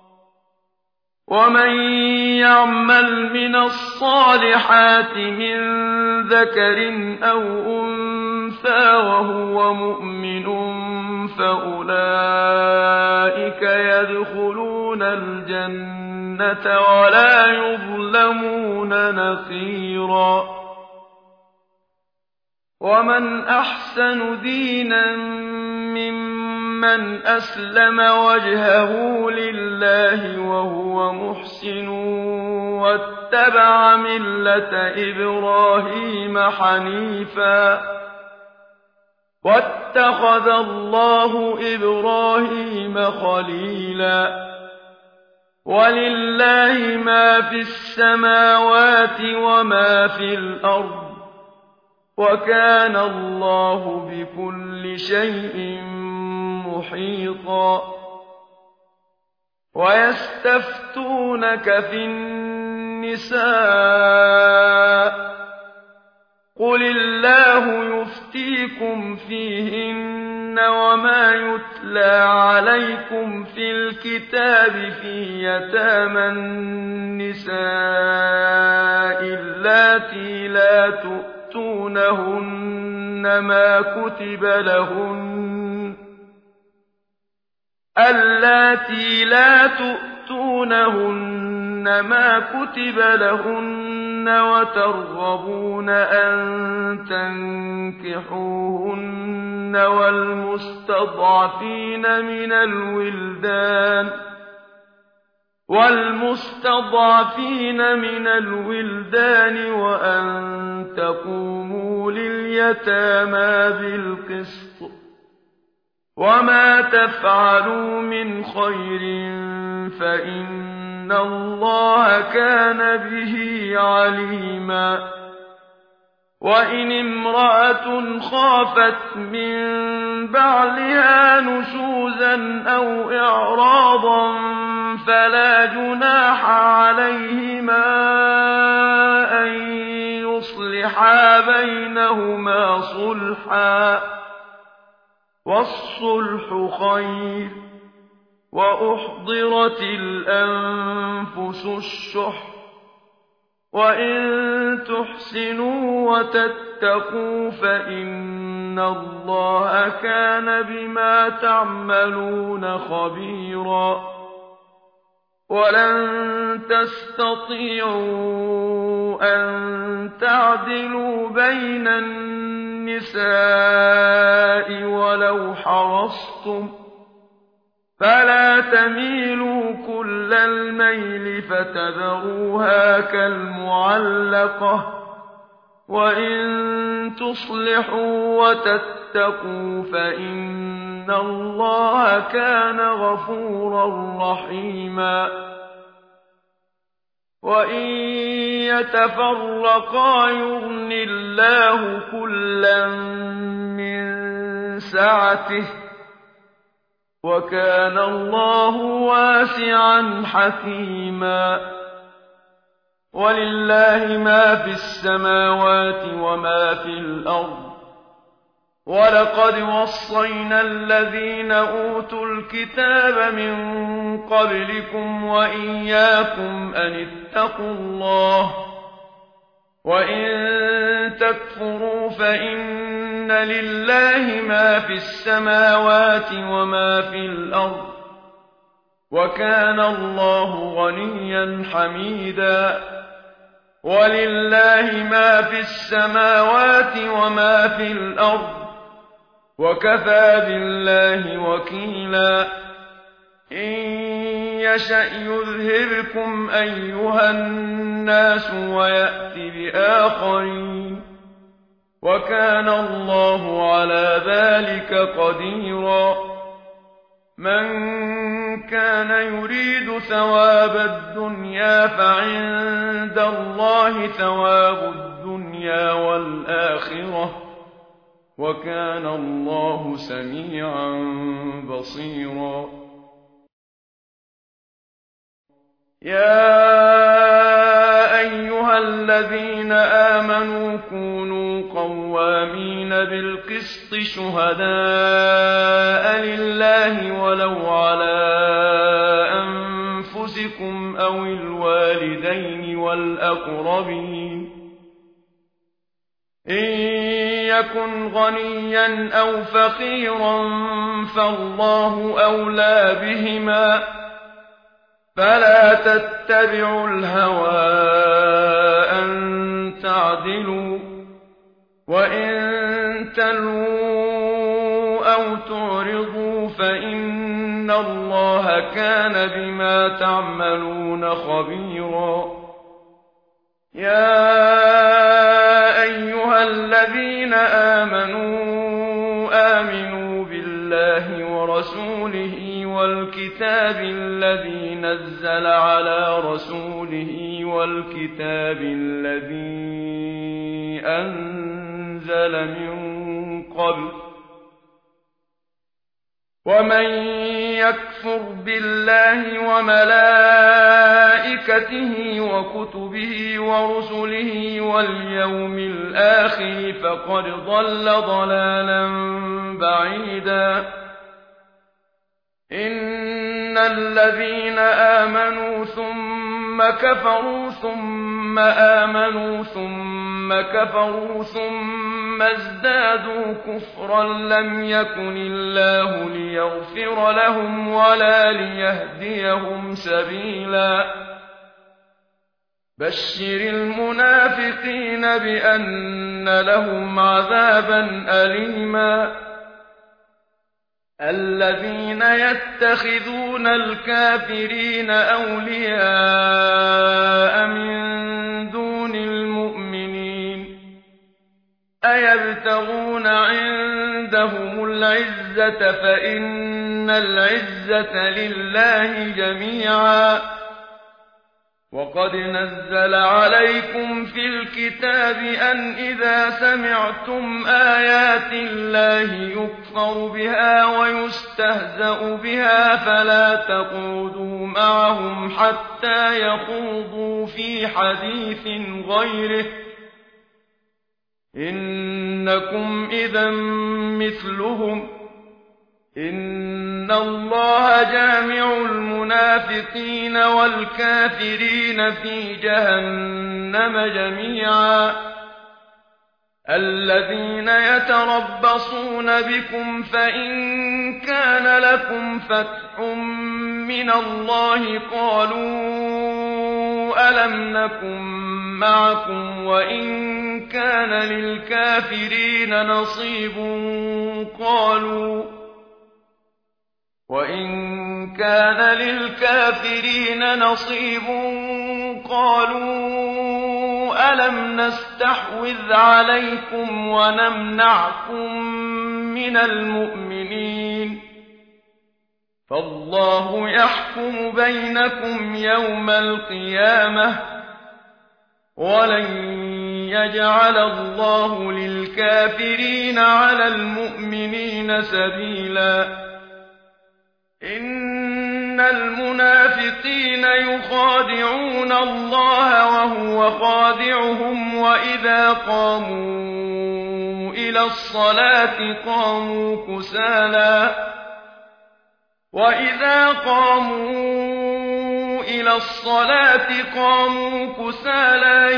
ومن يعمل من الصالحات من ذكر أو أنثى وهو مؤمن فأولئك يدخلون الجنة ولا يظلمون نقيرا ومن أحسن دينا ممن أسلم وجهه لله وهو محسن واتبع ملة إبراهيم حنيفا واتخذ الله إبراهيم خليلا ولله ما في السماوات وما في الأرض وكان الله بكل شيء محيطا ويستفتونك في النساء قل الله يفتيكم فيهن وما يتلى عليكم في الكتاب في يتامى النساء اللاتي لا تؤتونهن ما كتب لهن وترغبون أن تنكحوهن والمستضعفين من الولدان وأن تقوموا لليتامى بالقسط وما تفعلوا من خير فإن الله كان به عليما وإن امرأة خافت من بعلها نشوزا أو إعراضا فلا جناح عليهما أن يصلحا بينهما صلحا والصلح خير وأحضرت الأنفس الشح وإن تحسنوا وتتقوا فإن الله كان بما تعملون خبيرا ولن تستطيعوا أن تعدلوا بين النساء ولو حرصتم فلا تميلوا كل الميل فتذروها كالمعلقة وإن تصلحوا وتتقوا فإن الله كان غفورا رحيما وإن يتفرقا يغن الله كلا من سعته وكان الله واسعا حكيما ولله ما في السماوات وما في الأرض ولقد وصينا الذين أوتوا الكتاب من قبلكم وإياكم أن اتقوا الله وإن تكفروا فإن لله ما في السماوات وما في الأرض وكان الله غنيا حميدا ولله ما في السماوات وما في الأرض وكفى بالله وكيلا إن يشأ يذهبكم أيها الناس ويأت بآخرين وكان الله على ذلك قديرا من كان يريد ثواب الدنيا فعند الله ثواب الدنيا والآخرة وكان الله سميعا بصيرا يا أيها الذين آمنوا كونوا قوامين بالقسط شهداء لله ولو على أنفسكم أو الوالدين والأقربين إن يكن غنيا أو فقيرا فالله أولى بهما فلا تتبعوا الهوى أن تعدلوا وإن تلووا أو تعرضوا فإن الله كان بما تعملون خبيرا يا أيها الذين آمنوا بالله ورسوله والكتاب الذي نزل على رسوله والكتاب الذي أنزل من قبل ومن يكفر بالله وملائكته وكتبه ورسله واليوم الآخر فقد ضل ضلالا بعيدا إن الذين آمنوا ثم كفروا ثم آمنوا ثم كفروا ثم ازدادوا كفرا لم يكن الله ليغفر لهم ولا ليهديهم سبيلا بشر المنافقين بأن لهم عذابا أليما الذين يتخذون الكافرين أولياء من دون المؤمنين أيبتغون عندهم العزة فإن العزة لله جميعا وقد نزل عليكم في الكتاب أن إذا سمعتم آيات الله يكفر بها ويستهزأ بها فلا تقعدوا معهم حتى يخوضوا في حديث غيره إنكم إذا مثلهم إن الله جامع المنافقين والكافرين في جهنم جميعا الذين يتربصون بكم فإن كان لكم فتح من الله قالوا ألم نكن معكم وإن كان للكافرين نصيب قالوا ألم نستحوذ عليكم ونمنعكم من المؤمنين فالله يحكم بينكم يوم القيامة ولن يجعل الله للكافرين على المؤمنين سبيلا إن المنافقين يخادعون الله وهو خادعهم وإذا قاموا إلى الصلاة قاموا كسالى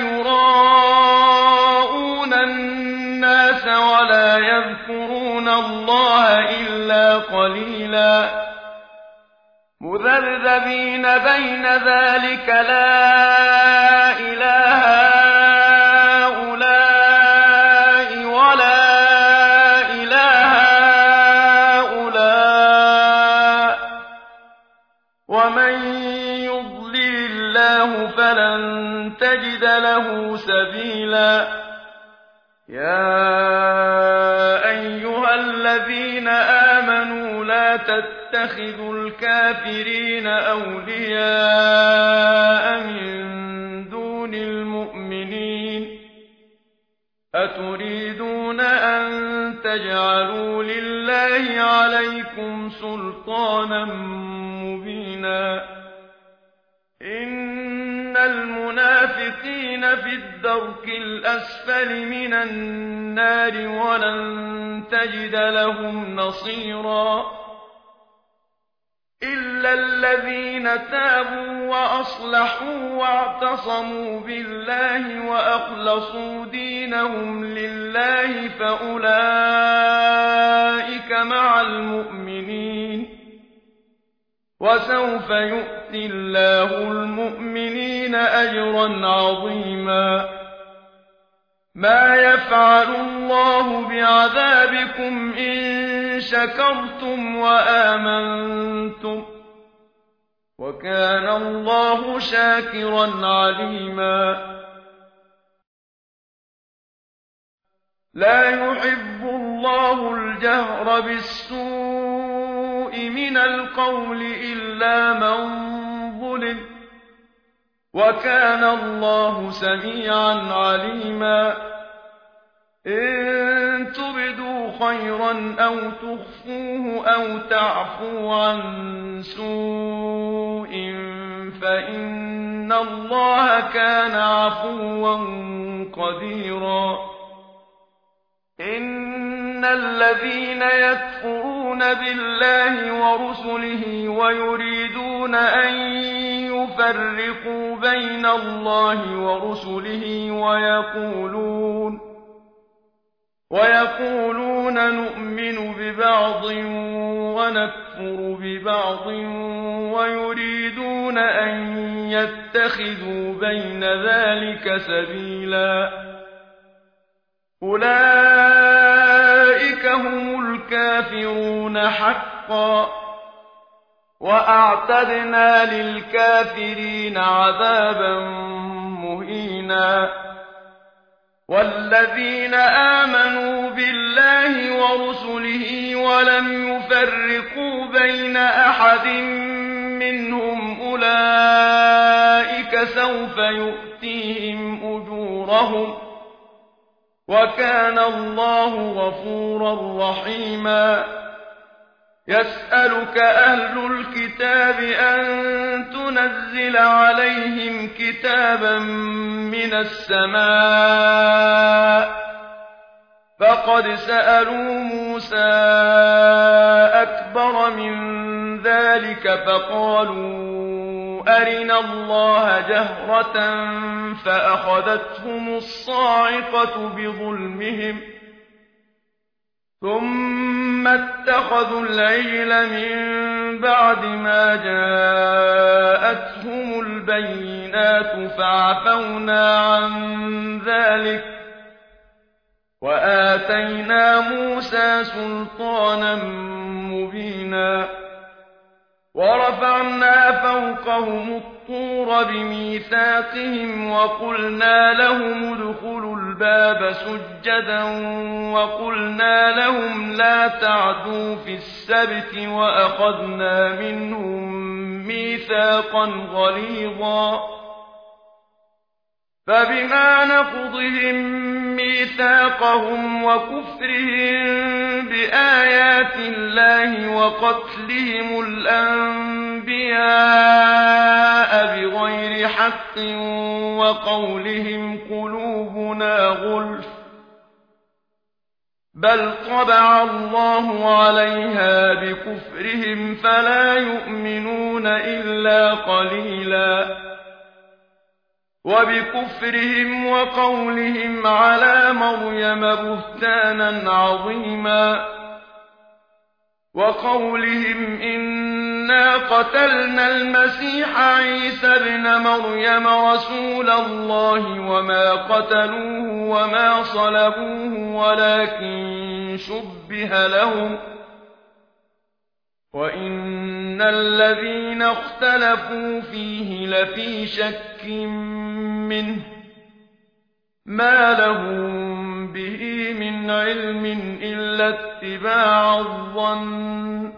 يراءون الناس ولا يذكرون الله إلا قليلا مذبذبين بين ذلك لا إله هؤلاء ولا إله هؤلاء ومن يضلل الله فلن تجد له سبيلا يا أيها الذين آمنوا لا تتخذوا الكافرين أولياء من دون المؤمنين أتريدون أن تجعلوا لله عليكم سلطانا مبينا إن المنافقين في الدرك الأسفل من النار ولن تجد لهم نصيرا إلا الذين تابوا وأصلحوا واعتصموا بالله وأخلصوا دينهم لله فأولئك مع المؤمنين وسوف يؤتي الله المؤمنين أجرا عظيما ما يفعل الله بعذابكم إن شكرتم وآمنتم وكان الله شاكرا عليما لا يحب الله الجهر بالسوء من القول إلا من ظلم وكان الله سميعا عليما إن تبدوا خيرا أو تخفوه أو تعفو عن سوء فإن الله كان عفوا قديرا إن الذين يكفرون بالله ورسله ويريدون أن يفرقوا بين الله ورسله ويقولون نؤمن ببعض ونكفر ببعض ويريدون أن يتخذوا بين ذلك سبيلا أولئك هم الكافرون حقا وأعتدنا للكافرين عذابا مهينا والذين آمنوا بالله ورسله ولم يفرقوا بين أحد منهم أولئك سوف يؤتيهم أجورهم وكان الله غفورا رحيما يسألك أهل الكتاب أن تنزل عليهم كتابا من السماء فقد سألوا موسى أكبر من ذلك فقالوا أرنا الله جهرة فأخذتهم الصاعقة بظلمهم ثم اتخذوا العجل من بعد ما جاءتهم البينات فعفونا عن ذلك وآتينا موسى سلطانا مبينا ورفعنا فوقهم الطور بميثاقهم وقلنا لهم ادخلوا الباب سجدا وقلنا لهم لا تعدوا في السبت وأخذنا منهم ميثاقا غليظا فبما نقضهم ميثاقهم وكفرهم بآيات الله وقتلهم الأنبياء بغير حق وقولهم قلوبنا غلف بل طبع الله عليها بكفرهم فلا يؤمنون إلا قليلا وبكفرهم وقولهم على مريم بهتانا عظيما وقولهم إنا قتلنا المسيح عيسى ابن مريم رسول الله وما قتلوه وما صلبوه ولكن شبه لهم وإن الذين اختلفوا فيه لفي شك منه ما لهم به من علم إلا اتباع الظن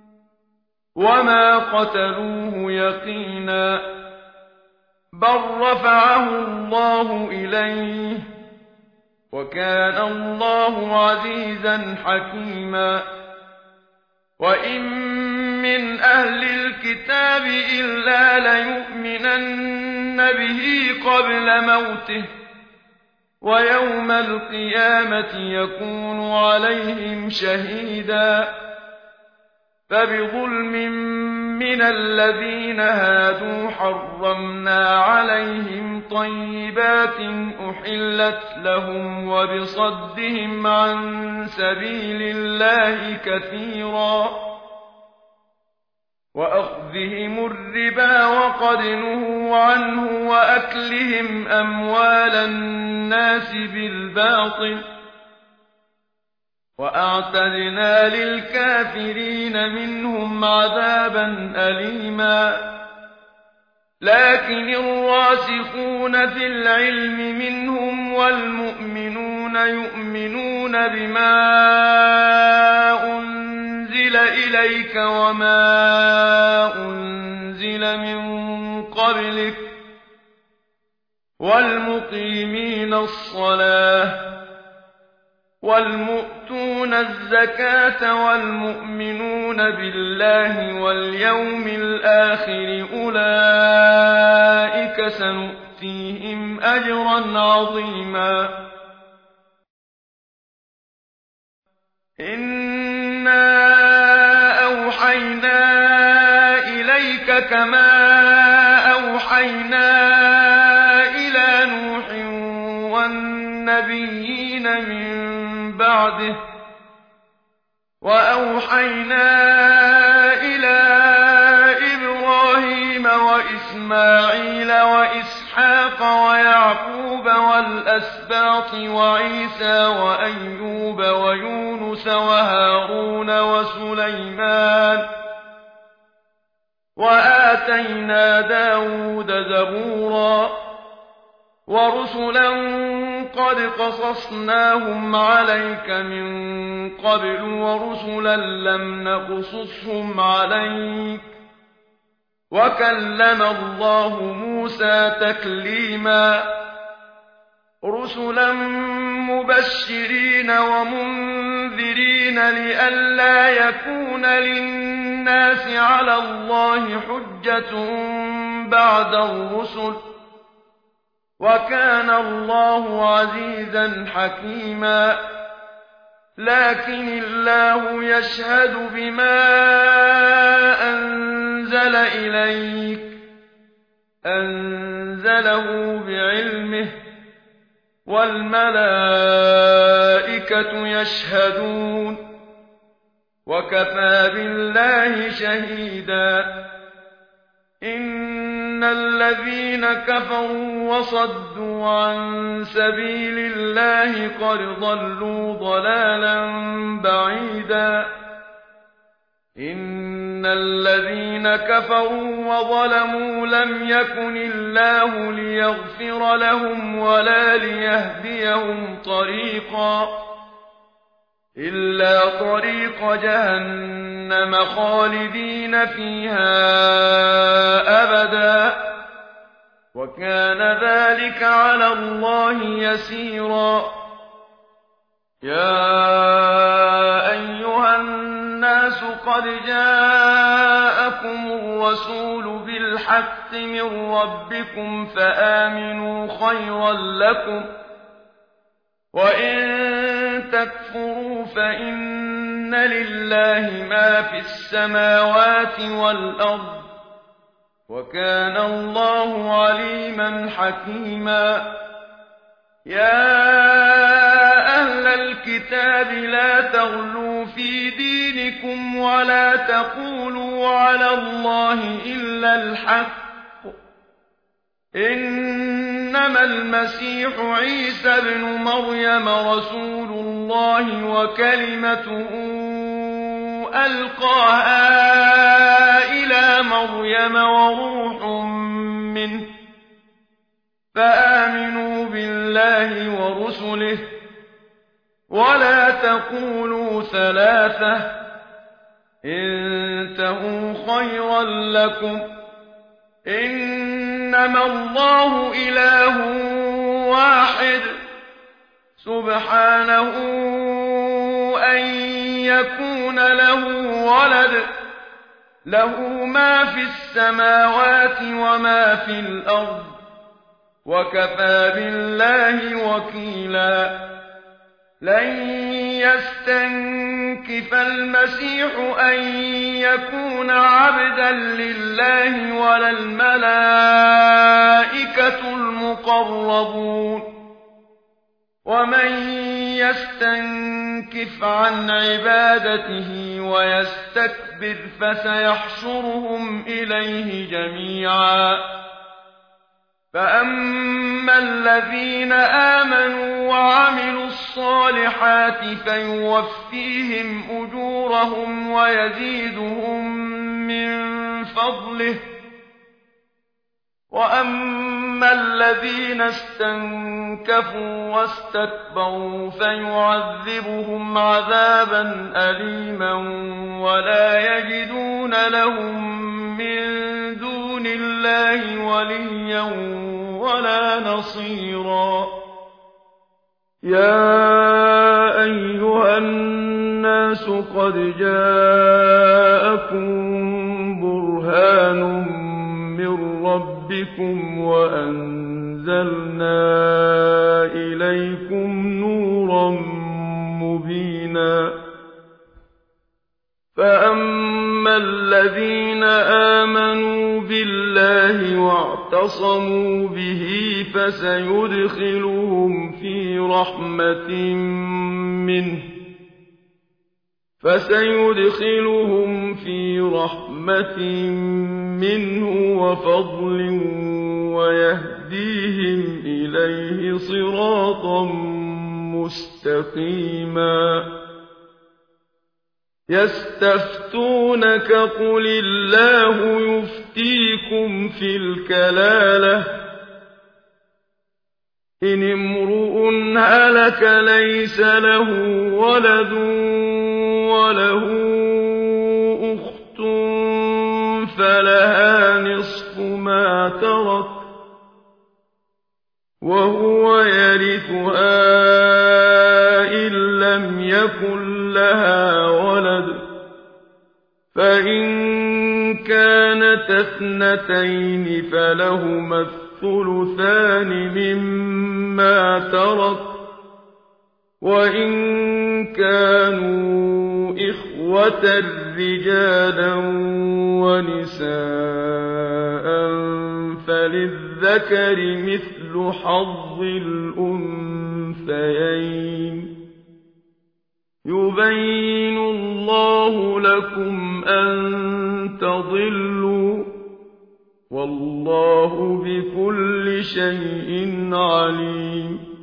وما قتلوه يقينا بل رفعه الله إليه وكان الله عزيزا حكيما وإن من أهل الكتاب إلا ليؤمنن به قبل موته ويوم القيامة يكون عليهم شهيدا فبظلم من الذين هادوا حرمنا عليهم طيبات أحلت لهم وبصدهم عن سبيل الله كثيرا وأخذهم الربا وقد نهوا عنه وأكلهم أموال الناس بالباطل وأعتدنا للكافرين منهم عذابا أليما لكن الراسخون في العلم منهم والمؤمنون يؤمنون بما أنزل إليك وما أنزل من قبلك والمقيمين الصلاة والمؤتون الزكاة والمؤمنون بالله واليوم الآخر أولئك سنؤتيهم أجرا عظيما إنا أوحينا إليك كما أوحينا إلى نوح والنبيين من بعده وأوحينا إلى إبراهيم وإسماعيل وإسحاق ويعقوب والأسباط وعيسى وأيوب ويونس وهارون وسليمان وآتينا داود زبورا ورسلا قد قصصناهم عليك من قبل ورسلا لم نقصصهم عليك وكلم الله موسى تكليما رسلا مبشرين ومنذرين لئلا يكون للناس على الله حجة بعد الرسل وكان الله عزيزا حكيما لكن الله يشهد بما أنزل إليك أنزله بعلمه والملائكة يشهدون وكفى بالله شهيدا إن الذين كفروا وصدوا عن سبيل الله قد ضلوا ضلالا بعيدا إن الذين كفروا وظلموا لم يكن الله ليغفر لهم ولا ليهديهم طريقا إلا طريق جهنم خالدين فيها أبدا وكان ذلك على الله يسيرا يا أيها الناس قد جاءكم الرسول بالحق من ربكم فآمنوا خيرا لكم وإن تكفروا فإن لله ما في السماوات والأرض وكان الله عليما حكيما يا أهل الكتاب لا تغلوا في دينكم ولا تقولوا على الله إلا الحق إنما المسيح عيسى ابن مريم رسول الله وكلمته ألقاها إلى مريم وروح منه فآمنوا بالله ورسله ولا تقولوا ثلاثة انتهوا خيرا لكم إنما الله إله واحد سبحانه أن يكون له ولد له ما في السماوات وما في الأرض وكفى بالله وكيلا لن يستنكف المسيح أن يكون عبدا لله ولا الملائكة المقربون ومن يستنكف عن عبادته ويستكبر فسيحشرهم إليه جميعا فأما الذين آمنوا وعملوا الصالحات فيوفيهم أجورهم ويزيدهم من فضله وأما الذين استنكفوا واستكبروا فيعذبهم عذابا أليما ولا يجدون لهم من دون الله وليا ولا نصيرا يا أيها الناس قد جاءكم برهان من ربكم وأنزلنا إليكم نورا مبينا فأما الذين آمنوا بالله واعتصموا به فسيدخلهم في رحمة منه وفضل ويهديهم إليه صراطا مستقيما يستفتونك قل الله يفتيكم في الكلالة إن امرؤ هلك ليس له ولد وله أخت فلها نصف ما ترك وهو يرثها إن لم يكن لها ولد فإن كانت اثنتين فلهما الثلثان مما ترك وإن كانوا إخوة رجالا ونساء فللذكر مثل حظ الأنثيين يبين الله لكم أن تضلوا والله بكل شيء عليم